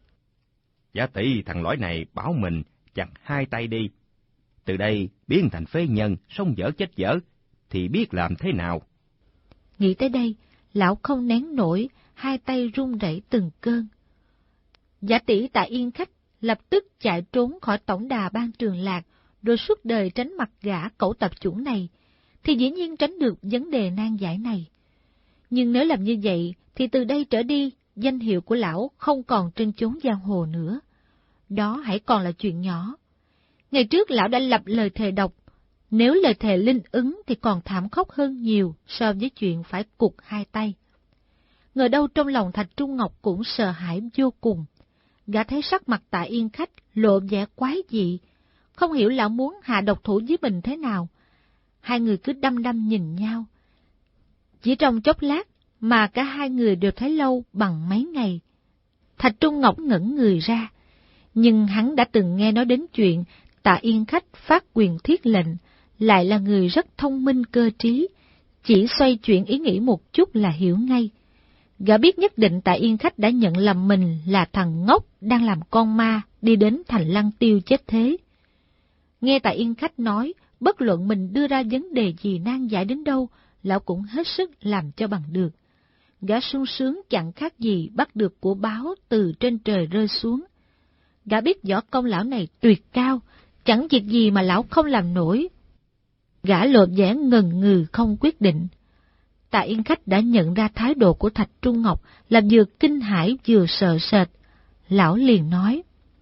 Giả tỷ thằng lõi này bảo mình chặt hai tay đi, từ đây biến thành phế nhân, sống dở chết dở, thì biết làm thế nào. Nghĩ tới đây, lão không nén nổi, hai tay run rẩy từng cơn. Giả tỷ Tạ Yên Khách lập tức chạy trốn khỏi tổng đà Ban Trường Lạc, rồi suốt đời tránh mặt gã cẩu tập chủng này, thì dĩ nhiên tránh được vấn đề nan giải này. Nhưng nếu làm như vậy, thì từ đây trở đi, danh hiệu của lão không còn trên chốn giang hồ nữa. Đó hãy còn là chuyện nhỏ. Ngày trước lão đã lập lời thề độc, nếu lời thề linh ứng thì còn thảm khốc hơn nhiều so với chuyện phải cụt hai tay. Ngờ đâu trong lòng Thạch Trung Ngọc cũng sợ hãi vô cùng. Gã thấy sắc mặt Tạ Yên Khách lộ vẻ quái dị, không hiểu lão muốn hạ độc thủ với mình thế nào. Hai người cứ đăm đăm nhìn nhau. Chỉ trong chốc lát mà cả hai người đều thấy lâu bằng mấy ngày. Thạch Trung Ngọc ngẩn người ra, nhưng hắn đã từng nghe nói đến chuyện Tạ Yên Khách phát quyền thiết lệnh, lại là người rất thông minh cơ trí, chỉ xoay chuyển ý nghĩ một chút là hiểu ngay. Gã biết nhất định Tạ Yên Khách đã nhận lầm mình là thằng ngốc đang làm con ma đi đến thành Lăng Tiêu chết thế. Nghe Tạ Yên Khách nói, bất luận mình đưa ra vấn đề gì nan giải đến đâu, lão cũng hết sức làm cho bằng được. Gã sung sướng chẳng khác gì bắt được của báo từ trên trời rơi xuống. Gã biết võ công lão này tuyệt cao, chẳng việc gì mà lão không làm nổi. Gã lộ vẻ ngần ngừ không quyết định. Tạ Yên Khách đã nhận ra thái độ của Thạch Trung Ngọc là vừa kinh hãi vừa sợ sệt. Lão liền nói: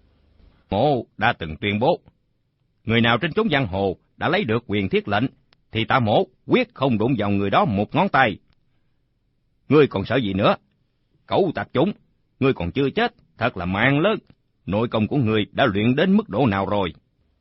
Mộ đã từng tuyên bố, người nào trên chốn giang hồ đã lấy được quyền thiết lệnh, thì tạ mộ quyết không đụng vào người đó một ngón tay. Ngươi còn sợ gì nữa? Cẩu tạp chủng, ngươi còn chưa chết, thật là mạng lớn. Nội công của ngươi đã luyện đến mức độ nào rồi?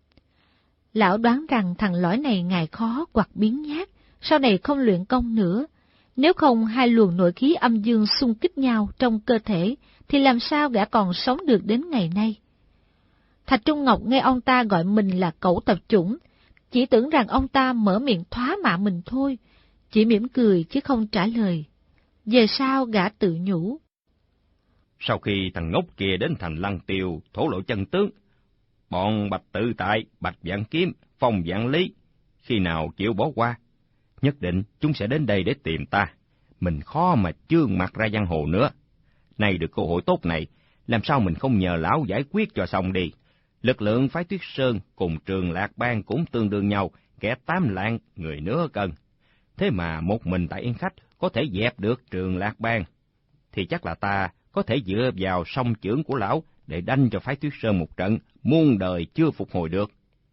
Lão đoán rằng thằng lõi này ngài khó hoặc biến nhát, sau này không luyện công nữa. Nếu không hai luồng nội khí âm dương xung kích nhau trong cơ thể, thì làm sao gã còn sống được đến ngày nay? Thạch Trung Ngọc nghe ông ta gọi mình là cẩu tập chủng, chỉ tưởng rằng ông ta mở miệng thoá mạ mình thôi, chỉ mỉm cười chứ không trả lời. Về sau gã tự nhủ: Sau khi thằng ngốc kia đến thành Lăng Tiêu thổ lộ chân tướng, bọn Bạch Tự Tại, Bạch Vạn Kiếm, Phong Vạn Lý, khi nào chịu bỏ qua, nhất định chúng sẽ đến đây để tìm ta. Mình khó mà chương mặt ra giang hồ nữa. Nay được cơ hội tốt này, làm sao mình không nhờ lão giải quyết cho xong đi. Lực lượng phái Tuyết Sơn cùng Trường Lạc Bang cũng tương đương nhau, kẻ 8 lạng, người nửa cân. Thế mà một mình Tạ Yên Khách có thể dẹp được Trường Lạc Bang, thì chắc là ta có thể dựa vào song chưởng của lão để đánh cho phái Tuyết Sơn một trận muôn đời chưa phục hồi được.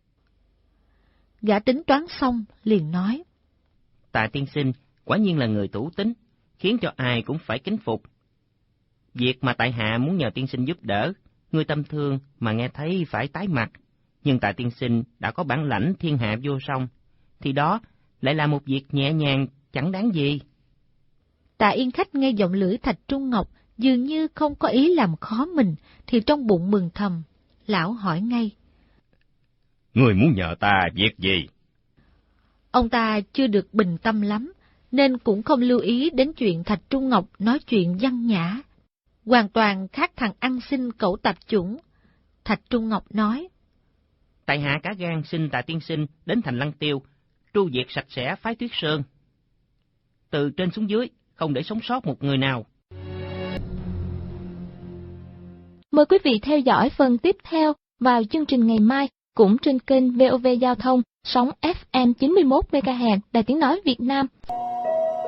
Gã tính toán xong, liền nói: Tạ tiên sinh quả nhiên là người thủ tín, khiến cho ai cũng phải kính phục. Việc mà tại hạ muốn nhờ tiên sinh giúp đỡ, người tâm thương mà nghe thấy phải tái mặt, nhưng Tạ tiên sinh đã có bản lãnh thiên hạ vô song, thì đó lại là một việc nhẹ nhàng chẳng đáng gì. Tạ Yên Khách nghe giọng lưỡi Thạch Trung Ngọc dường như không có ý làm khó mình, thì trong bụng mừng thầm. Lão hỏi ngay: Người muốn nhờ ta việc gì? Ông ta chưa được bình tâm lắm, nên cũng không lưu ý đến chuyện Thạch Trung Ngọc nói chuyện văn nhã, hoàn toàn khác thằng ăn xin cẩu tạp chủng. Thạch Trung Ngọc nói: Tại hạ cả gan xin Tạ tiên sinh đến thành Lăng Tiêu, tru diệt sạch sẽ phái Tuyết Sơn. Từ trên xuống dưới, không để sống sót một người nào. Mời quý vị theo dõi phần tiếp theo vào chương trình ngày mai, cũng trên kênh VOV Giao thông, sóng FM 91 MHz, Đài Tiếng Nói Việt Nam.